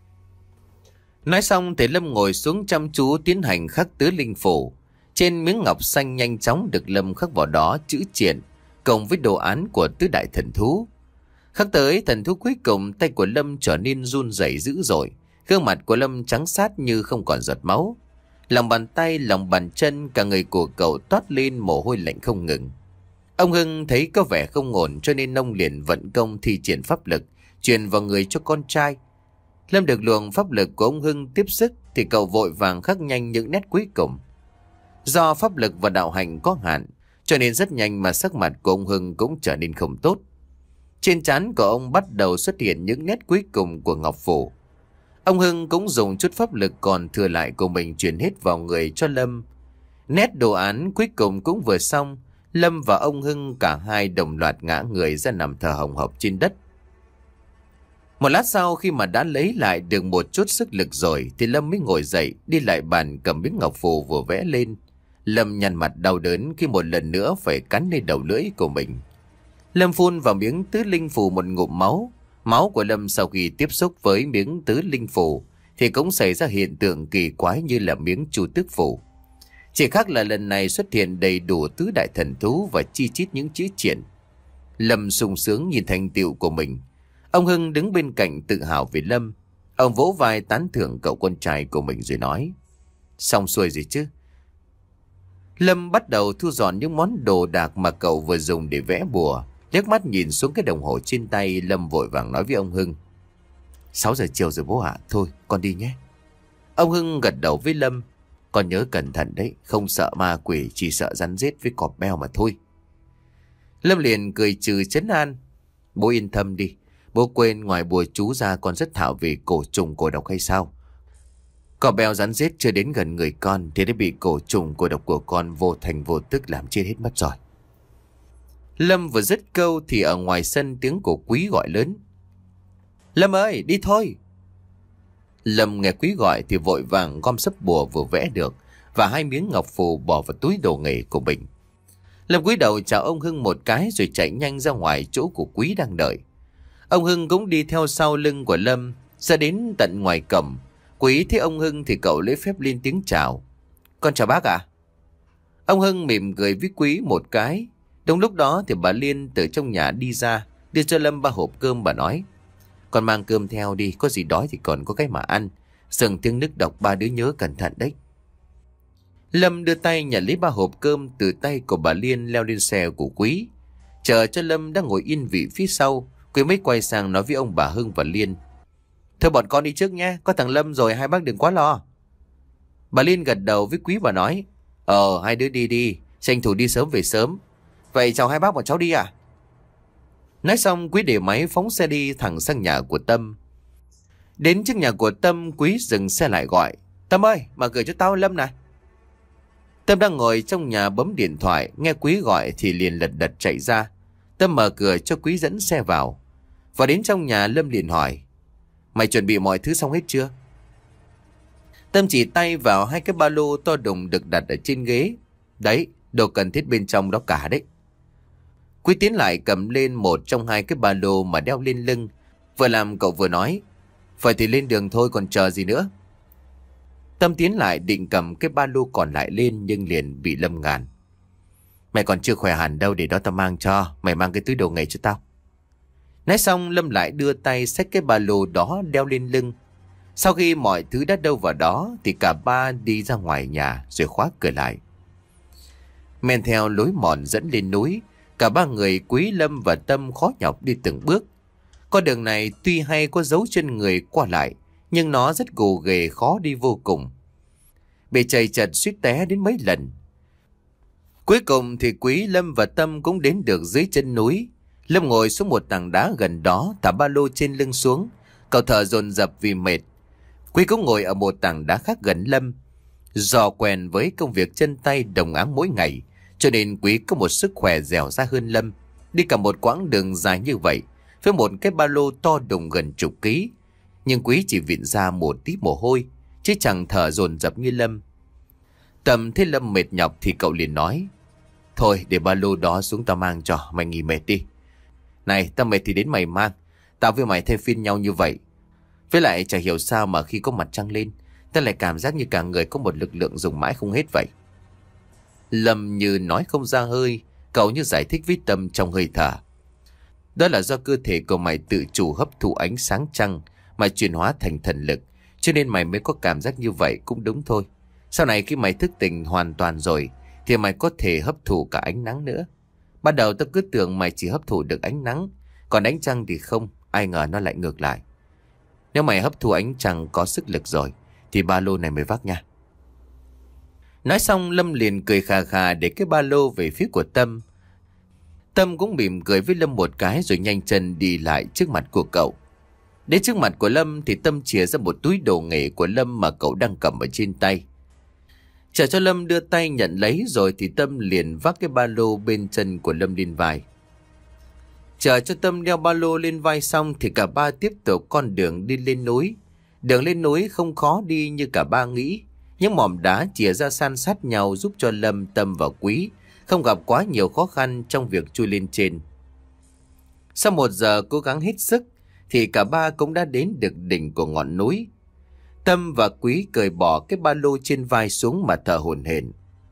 Nói xong thì Lâm ngồi xuống chăm chú tiến hành khắc tứ linh phù. Trên miếng ngọc xanh nhanh chóng được Lâm khắc vào đó chữ triển cộng với đồ án của tứ đại thần thú. Khắc tới thần thú cuối cùng, tay của Lâm trở nên run rẩy dữ dội. Gương mặt của Lâm trắng sát như không còn giọt máu. Lòng bàn tay, lòng bàn chân, cả người của cậu toát lên mồ hôi lạnh không ngừng. Ông Hưng thấy có vẻ không ổn cho nên ông liền vận công thi triển pháp lực, truyền vào người cho con trai. Lâm được luồng pháp lực của ông Hưng tiếp sức thì cậu vội vàng khắc nhanh những nét cuối cùng. Do pháp lực và đạo hành có hạn, cho nên rất nhanh mà sắc mặt của ông Hưng cũng trở nên không tốt. Trên trán của ông bắt đầu xuất hiện những nét cuối cùng của ngọc phù. Ông Hưng cũng dùng chút pháp lực còn thừa lại của mình truyền hết vào người cho Lâm. Nét đồ án cuối cùng cũng vừa xong, Lâm và ông Hưng cả hai đồng loạt ngã người ra nằm thở hồng hộc trên đất. Một lát sau khi mà đã lấy lại được một chút sức lực rồi thì Lâm mới ngồi dậy đi lại bàn cầm miếng ngọc phù vừa vẽ lên. Lâm nhăn mặt đau đớn khi một lần nữa phải cắn lên đầu lưỡi của mình. Lâm phun vào miếng tứ linh phù một ngụm máu. Máu của Lâm sau khi tiếp xúc với miếng tứ linh phù thì cũng xảy ra hiện tượng kỳ quái như là miếng chu tước phù. Chỉ khác là lần này xuất hiện đầy đủ tứ đại thần thú và chi chít những chữ triển. Lâm sung sướng nhìn thành tựu của mình. Ông Hưng đứng bên cạnh tự hào về Lâm. Ông vỗ vai tán thưởng cậu con trai của mình rồi nói. Xong xuôi rồi chứ. Lâm bắt đầu thu dọn những món đồ đạc mà cậu vừa dùng để vẽ bùa. Liếc mắt nhìn xuống cái đồng hồ trên tay, Lâm vội vàng nói với ông Hưng. Sáu giờ chiều rồi bố ạ, thôi con đi nhé. Ông Hưng gật đầu với Lâm. Con nhớ cẩn thận đấy, không sợ ma quỷ, chỉ sợ rắn rết với cọp beo mà thôi. Lâm liền cười trừ trấn an. Bố yên tâm đi, bố quên ngoài bùa chú ra con rất thạo về cổ trùng cổ độc hay sao? Cọp beo rắn rết chưa đến gần người con thì đã bị cổ trùng cổ độc của con vô thành vô tức làm chết hết mất rồi. Lâm vừa dứt câu thì ở ngoài sân tiếng của Quý gọi lớn. Lâm ơi, đi thôi. Lâm nghe Quý gọi thì vội vàng gom sấp bùa vừa vẽ được và hai miếng ngọc phù bỏ vào túi đồ nghề của mình. Lâm cúi đầu chào ông Hưng một cái rồi chạy nhanh ra ngoài chỗ của Quý đang đợi. Ông Hưng cũng đi theo sau lưng của Lâm ra đến tận ngoài cổng. Quý thấy ông Hưng thì cậu lấy phép lên tiếng chào. Con chào bác ạ. Ông Hưng mỉm cười với Quý một cái. Đúng lúc đó thì bà Liên từ trong nhà đi ra, đưa cho Lâm ba hộp cơm. Bà nói, con mang cơm theo đi, có gì đói thì còn có cái mà ăn. Sừng tiếng nước độc ba đứa nhớ cẩn thận đấy. Lâm đưa tay nhận lấy ba hộp cơm từ tay của bà Liên, leo lên xe của Quý. Chờ cho Lâm đang ngồi yên vị phía sau, Quý mới quay sang nói với ông bà Hưng và Liên. Thôi bọn con đi trước nhé, có thằng Lâm rồi, hai bác đừng quá lo. Bà Liên gật đầu với Quý và nói, Ờ hai đứa đi đi, tranh thủ đi sớm về sớm. Vậy chào hai bác, bọn cháu đi à? Nói xong Quý để máy phóng xe đi thẳng sang nhà của Tâm. Đến trước nhà của Tâm, Quý dừng xe lại gọi, Tâm ơi, mở cửa cho tao, Lâm này. Tâm đang ngồi trong nhà bấm điện thoại, nghe Quý gọi thì liền lật đật chạy ra. Tâm mở cửa cho Quý dẫn xe vào. Và đến trong nhà, Lâm liền hỏi, mày chuẩn bị mọi thứ xong hết chưa? Tâm chỉ tay vào hai cái ba lô to đùng được đặt ở trên ghế. Đấy, đồ cần thiết bên trong đó cả đấy. Quý tiến lại cầm lên một trong hai cái ba lô mà đeo lên lưng. Vừa làm cậu vừa nói, vậy thì lên đường thôi, còn chờ gì nữa. Tâm tiến lại định cầm cái ba lô còn lại lên, nhưng liền bị Lâm ngàn. Mày còn chưa khỏe hẳn đâu, để đó tao mang cho. Mày mang cái túi đồ nghề cho tao. Nói xong Lâm lại đưa tay xách cái ba lô đó đeo lên lưng. Sau khi mọi thứ đã đâu vào đó thì cả ba đi ra ngoài nhà rồi khóa cửa lại. Men theo lối mòn dẫn lên núi, cả ba người Quý, Lâm và Tâm khó nhọc đi từng bước. Con đường này tuy hay có dấu chân người qua lại, nhưng nó rất gồ ghề, khó đi vô cùng. Bị chầy chật suýt té đến mấy lần. Cuối cùng thì Quý, Lâm và Tâm cũng đến được dưới chân núi. Lâm ngồi xuống một tảng đá gần đó, thả ba lô trên lưng xuống. Cậu thở dồn dập vì mệt. Quý cũng ngồi ở một tảng đá khác gần Lâm. Do quen với công việc chân tay đồng áng mỗi ngày, cho nên Quý có một sức khỏe dẻo dai hơn Lâm. Đi cả một quãng đường dài như vậy, với một cái ba lô to đùng gần chục ký, nhưng Quý chỉ vịn ra một tí mồ hôi, chứ chẳng thở dồn dập như Lâm. Tầm thấy Lâm mệt nhọc thì cậu liền nói, thôi để ba lô đó xuống tao mang cho, mày nghỉ mệt đi. Này, tao mệt thì đến mày mang, tao với mày thay phiên nhau như vậy. Với lại chả hiểu sao mà khi có mặt trăng lên, ta lại cảm giác như cả người có một lực lượng dùng mãi không hết vậy. Lâm như nói không ra hơi, cậu như giải thích với Tâm trong hơi thở. Đó là do cơ thể của mày tự chủ hấp thụ ánh sáng trăng mà chuyển hóa thành thần lực, cho nên mày mới có cảm giác như vậy cũng đúng thôi. Sau này khi mày thức tỉnh hoàn toàn rồi thì mày có thể hấp thụ cả ánh nắng nữa. Ban đầu tao cứ tưởng mày chỉ hấp thụ được ánh nắng, còn ánh trăng thì không, ai ngờ nó lại ngược lại. Nếu mày hấp thụ ánh trăng có sức lực rồi thì ba lô này mày vác nha. Nói xong Lâm liền cười khà khà để cái ba lô về phía của Tâm. Tâm cũng mỉm cười với Lâm một cái rồi nhanh chân đi lại trước mặt của cậu. Đến trước mặt của Lâm thì Tâm chìa ra một túi đồ nghề của Lâm mà cậu đang cầm ở trên tay. Chờ cho Lâm đưa tay nhận lấy rồi thì Tâm liền vác cái ba lô bên chân của Lâm lên vai. Chờ cho Tâm đeo ba lô lên vai xong thì cả ba tiếp tục con đường đi lên núi. Đường lên núi không khó đi như cả ba nghĩ. Những mỏm đá chìa ra san sát nhau giúp cho Lâm, Tâm và Quý không gặp quá nhiều khó khăn trong việc chui lên trên. Sau một giờ cố gắng hết sức thì cả ba cũng đã đến được đỉnh của ngọn núi. Tâm và Quý cởi bỏ cái ba lô trên vai xuống mà thở hổn hển.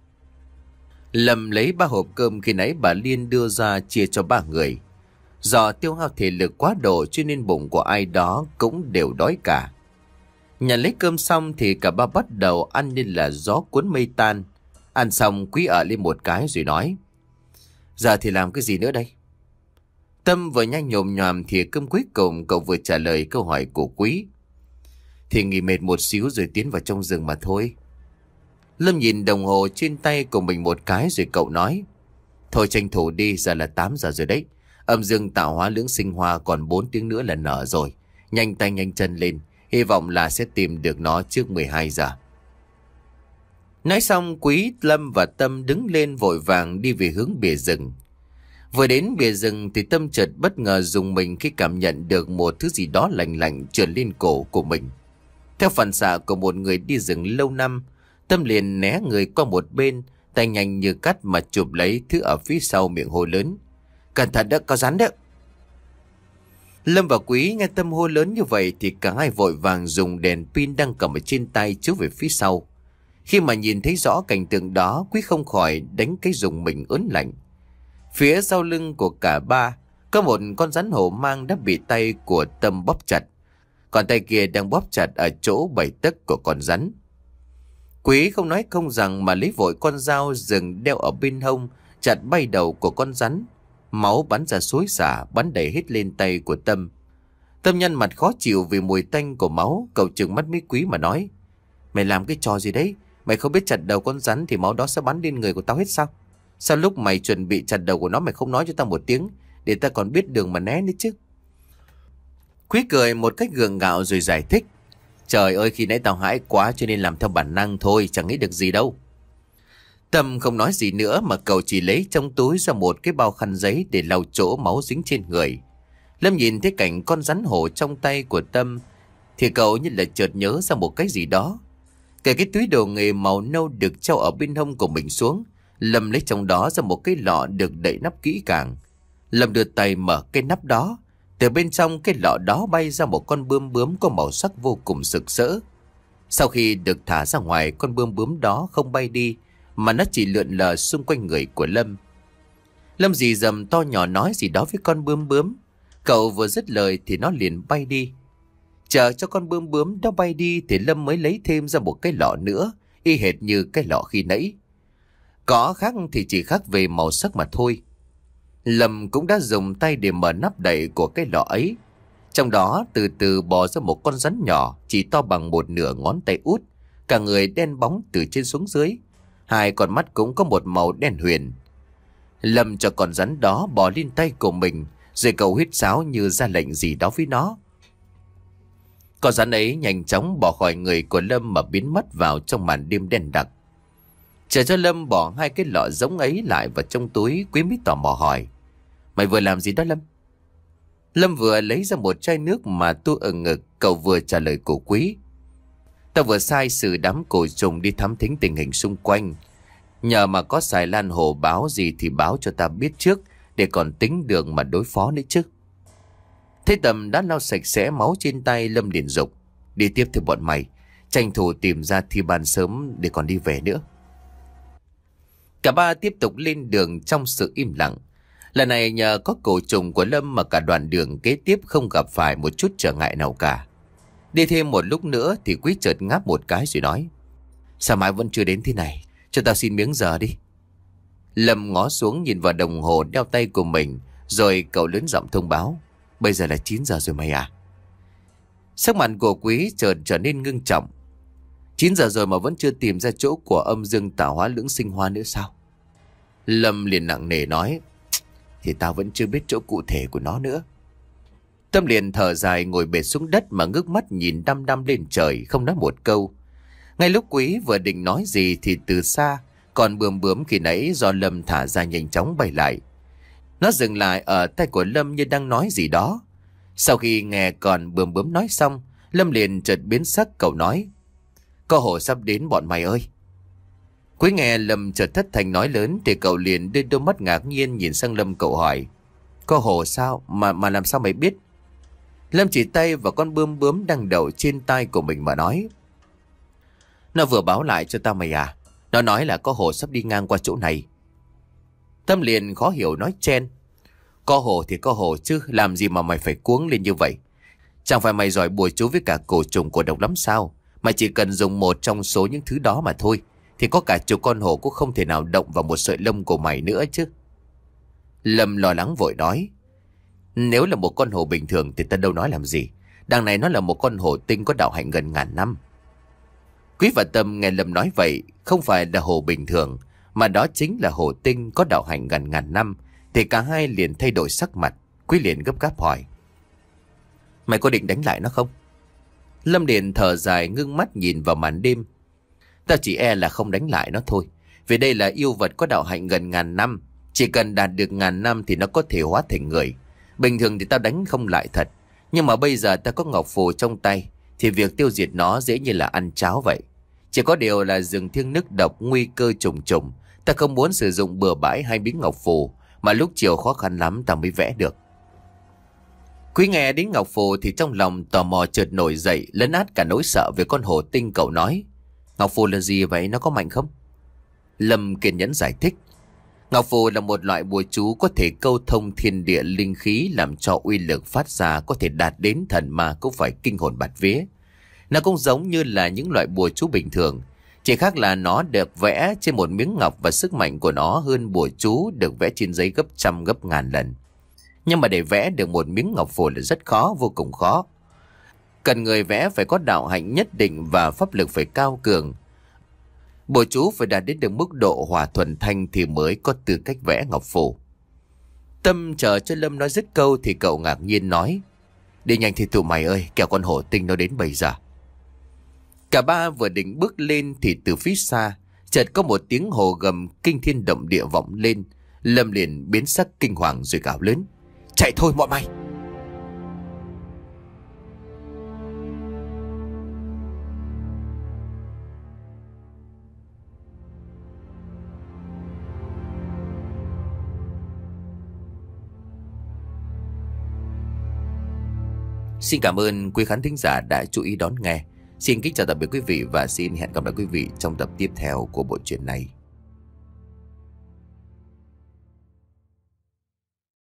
Lâm lấy ba hộp cơm khi nãy bà Liên đưa ra chia cho ba người. Do tiêu hao thể lực quá độ cho nên bụng của ai đó cũng đều đói cả. Nhận lấy cơm xong thì cả ba bắt đầu ăn nên là gió cuốn mây tan. Ăn xong Quý ở lên một cái rồi nói, giờ thì làm cái gì nữa đây? Tâm vừa nhanh nhồm nhòm thì cơm cuối cùng cậu vừa trả lời câu hỏi của Quý. Thì nghỉ mệt một xíu rồi tiến vào trong rừng mà thôi. Lâm nhìn đồng hồ trên tay của mình một cái rồi cậu nói, thôi tranh thủ đi, giờ là tám giờ rồi đấy. Âm dương tạo hóa lưỡng sinh hoa còn bốn tiếng nữa là nở rồi. Nhanh tay nhanh chân lên, hy vọng là sẽ tìm được nó trước mười hai giờ. Nói xong Quý, Lâm và Tâm đứng lên vội vàng đi về hướng bìa rừng. Vừa đến bìa rừng thì Tâm chợt bất ngờ rùng mình khi cảm nhận được một thứ gì đó lạnh lạnh trườn lên cổ của mình. Theo phản xạ của một người đi rừng lâu năm, Tâm liền né người qua một bên, tay nhanh như cắt mà chụp lấy thứ ở phía sau miệng hô lớn, cẩn thận đó, có rắn đó. Lâm và Quý nghe Tâm hô lớn như vậy thì cả hai vội vàng dùng đèn pin đang cầm ở trên tay chiếu về phía sau. Khi mà nhìn thấy rõ cảnh tượng đó, Quý không khỏi đánh cái rùng mình ớn lạnh. Phía sau lưng của cả ba có một con rắn hổ mang đã bị tay của Tâm bóp chặt, còn tay kia đang bóp chặt ở chỗ bảy tấc của con rắn. Quý không nói không rằng mà lấy vội con dao rừng đeo ở bên hông chặt bay đầu của con rắn. Máu bắn ra xối xả, bắn đầy hết lên tay của Tâm. Tâm nhăn mặt khó chịu vì mùi tanh của máu. Cậu trừng mắt mấy Quý mà nói: Mày làm cái trò gì đấy? Mày không biết chặt đầu con rắn thì máu đó sẽ bắn lên người của tao hết sao? Sao lúc mày chuẩn bị chặt đầu của nó mày không nói cho tao một tiếng, để ta còn biết đường mà né nữa chứ? Quý cười một cách gượng gạo rồi giải thích: Trời ơi, khi nãy tao hãi quá cho nên làm theo bản năng thôi, chẳng nghĩ được gì đâu. Tâm không nói gì nữa mà cậu chỉ lấy trong túi ra một cái bao khăn giấy để lau chỗ máu dính trên người. Lâm nhìn thấy cảnh con rắn hổ trong tay của Tâm thì cậu như là chợt nhớ ra một cái gì đó. Kể cái túi đồ nghề màu nâu được treo ở bên hông của mình xuống, Lâm lấy trong đó ra một cái lọ được đậy nắp kỹ càng. Lâm đưa tay mở cái nắp đó. Từ bên trong cái lọ đó bay ra một con bướm bướm có màu sắc vô cùng rực rỡ. Sau khi được thả ra ngoài, con bướm bướm đó không bay đi mà nó chỉ lượn lờ xung quanh người của Lâm. Lâm rì rầm to nhỏ nói gì đó với con bướm bướm. Cậu vừa dứt lời thì nó liền bay đi. Chờ cho con bướm bướm đó bay đi thì Lâm mới lấy thêm ra một cái lọ nữa, y hệt như cái lọ khi nãy. Có khác thì chỉ khác về màu sắc mà thôi. Lâm cũng đã dùng tay để mở nắp đậy của cái lọ ấy. Trong đó từ từ bò ra một con rắn nhỏ chỉ to bằng một nửa ngón tay út, cả người đen bóng từ trên xuống dưới. Hai con mắt cũng có một màu đen huyền. Lâm cho con rắn đó bò lên tay của mình, rồi cậu huýt sáo như ra lệnh gì đó với nó. Con rắn ấy nhanh chóng bỏ khỏi người của Lâm mà biến mất vào trong màn đêm đen đặc. Chờ cho Lâm bỏ hai cái lọ giống ấy lại vào trong túi, Quý mới tò mò hỏi: Mày vừa làm gì đó Lâm? Lâm vừa lấy ra một chai nước mà tu ở ngực, cậu vừa trả lời của Quý: Tao vừa sai sử đám cổ trùng đi thám thính tình hình xung quanh. Nhờ mà có xài lan hồ báo gì thì báo cho ta biết trước, để còn tính đường mà đối phó nữa chứ. Thế Tầm đã lau sạch sẽ máu trên tay, Lâm liền dục: Đi tiếp theo bọn mày, tranh thủ tìm ra Thi Ban sớm để còn đi về nữa. Cả ba tiếp tục lên đường trong sự im lặng. Lần này nhờ có cổ trùng của Lâm mà cả đoạn đường kế tiếp không gặp phải một chút trở ngại nào cả. Đi thêm một lúc nữa thì Quý chợt ngáp một cái rồi nói: Sao mãi vẫn chưa đến thế này? Cho tao xin miếng giờ đi. Lâm ngó xuống nhìn vào đồng hồ đeo tay của mình, rồi cậu lớn giọng thông báo: Bây giờ là chín giờ rồi mày à? Sắc mặt của Quý chợt trở nên ngưng trọng. chín giờ rồi mà vẫn chưa tìm ra chỗ của âm dương tạo hóa lưỡng sinh hoa nữa sao? Lâm liền nặng nề nói: Thì tao vẫn chưa biết chỗ cụ thể của nó nữa. Tâm liền thở dài ngồi bệt xuống đất mà ngước mắt nhìn đăm đăm lên trời, không nói một câu. Ngay lúc Quý vừa định nói gì thì từ xa, còn bướm bướm khi nãy do Lâm thả ra nhanh chóng bay lại. Nó dừng lại ở tay của Lâm như đang nói gì đó. Sau khi nghe còn bướm bướm nói xong, Lâm liền chợt biến sắc, cậu nói: Có hổ sắp đến bọn mày ơi. Quý nghe Lâm chợt thất thanh nói lớn thì cậu liền đưa đôi mắt ngạc nhiên nhìn sang Lâm, cậu hỏi: Có hổ sao? Mà mà làm sao mày biết? Lâm chỉ tay vào con bướm bướm đang đậu trên tay của mình mà nói: Nó vừa báo lại cho tao mày à. Nó nói là có hổ sắp đi ngang qua chỗ này. Tâm liền khó hiểu nói chen: Có hổ thì có hổ chứ, làm gì mà mày phải cuống lên như vậy? Chẳng phải mày giỏi bùa chú với cả cổ trùng cổ độc lắm sao? Mày chỉ cần dùng một trong số những thứ đó mà thôi, thì có cả chục con hổ cũng không thể nào động vào một sợi lông của mày nữa chứ. Lâm lo lắng vội nói: Nếu là một con hổ bình thường thì ta đâu nói làm gì. Đằng này nó là một con hổ tinh có đạo hạnh gần ngàn năm. Quý và Tâm nghe Lâm nói vậy, không phải là hổ bình thường, mà đó chính là hổ tinh có đạo hạnh gần ngàn năm, thì cả hai liền thay đổi sắc mặt. Quý liền gấp gáp hỏi: Mày có định đánh lại nó không? Lâm liền thở dài ngưng mắt nhìn vào màn đêm: Tao chỉ e là không đánh lại nó thôi. Vì đây là yêu vật có đạo hạnh gần ngàn năm. Chỉ cần đạt được ngàn năm thì nó có thể hóa thành người. Bình thường thì tao đánh không lại thật. Nhưng mà bây giờ ta có ngọc phù trong tay, thì việc tiêu diệt nó dễ như là ăn cháo vậy. Chỉ có điều là rừng thiêng nước độc, nguy cơ trùng trùng. Ta không muốn sử dụng bừa bãi hai miếng ngọc phù, mà lúc chiều khó khăn lắm ta mới vẽ được. Quý nghe đến ngọc phù thì trong lòng tò mò chợt nổi dậy, lấn át cả nỗi sợ về con hổ tinh. Cậu nói: Ngọc phù là gì vậy? Nó có mạnh không? Lâm kiên nhẫn giải thích: Ngọc phù là một loại bùa chú có thể câu thông thiên địa linh khí, làm cho uy lực phát ra có thể đạt đến thần ma cũng phải kinh hồn bạt vía. Nó cũng giống như là những loại bùa chú bình thường, chỉ khác là nó được vẽ trên một miếng ngọc và sức mạnh của nó hơn bùa chú được vẽ trên giấy gấp trăm gấp ngàn lần. Nhưng mà để vẽ được một miếng ngọc phù là rất khó, vô cùng khó. Cần người vẽ phải có đạo hạnh nhất định và pháp lực phải cao cường. Bộ chú phải đạt đến được mức độ hòa thuần thanh thì mới có tư cách vẽ ngọc phù. Tâm chờ cho Lâm nói dứt câu thì cậu ngạc nhiên nói: đi nhanh thì tụi mày ơi, kẻo con hổ tinh nó đến bây giờ. Cả ba vừa định bước lên thì từ phía xa chợt có một tiếng hổ gầm kinh thiên động địa vọng lên. Lâm liền biến sắc kinh hoàng rồi gào lớn: chạy thôi mọi mày! Xin cảm ơn quý khán thính giả đã chú ý đón nghe. Xin kính chào tạm biệt quý vị và xin hẹn gặp lại quý vị trong tập tiếp theo của bộ truyện này.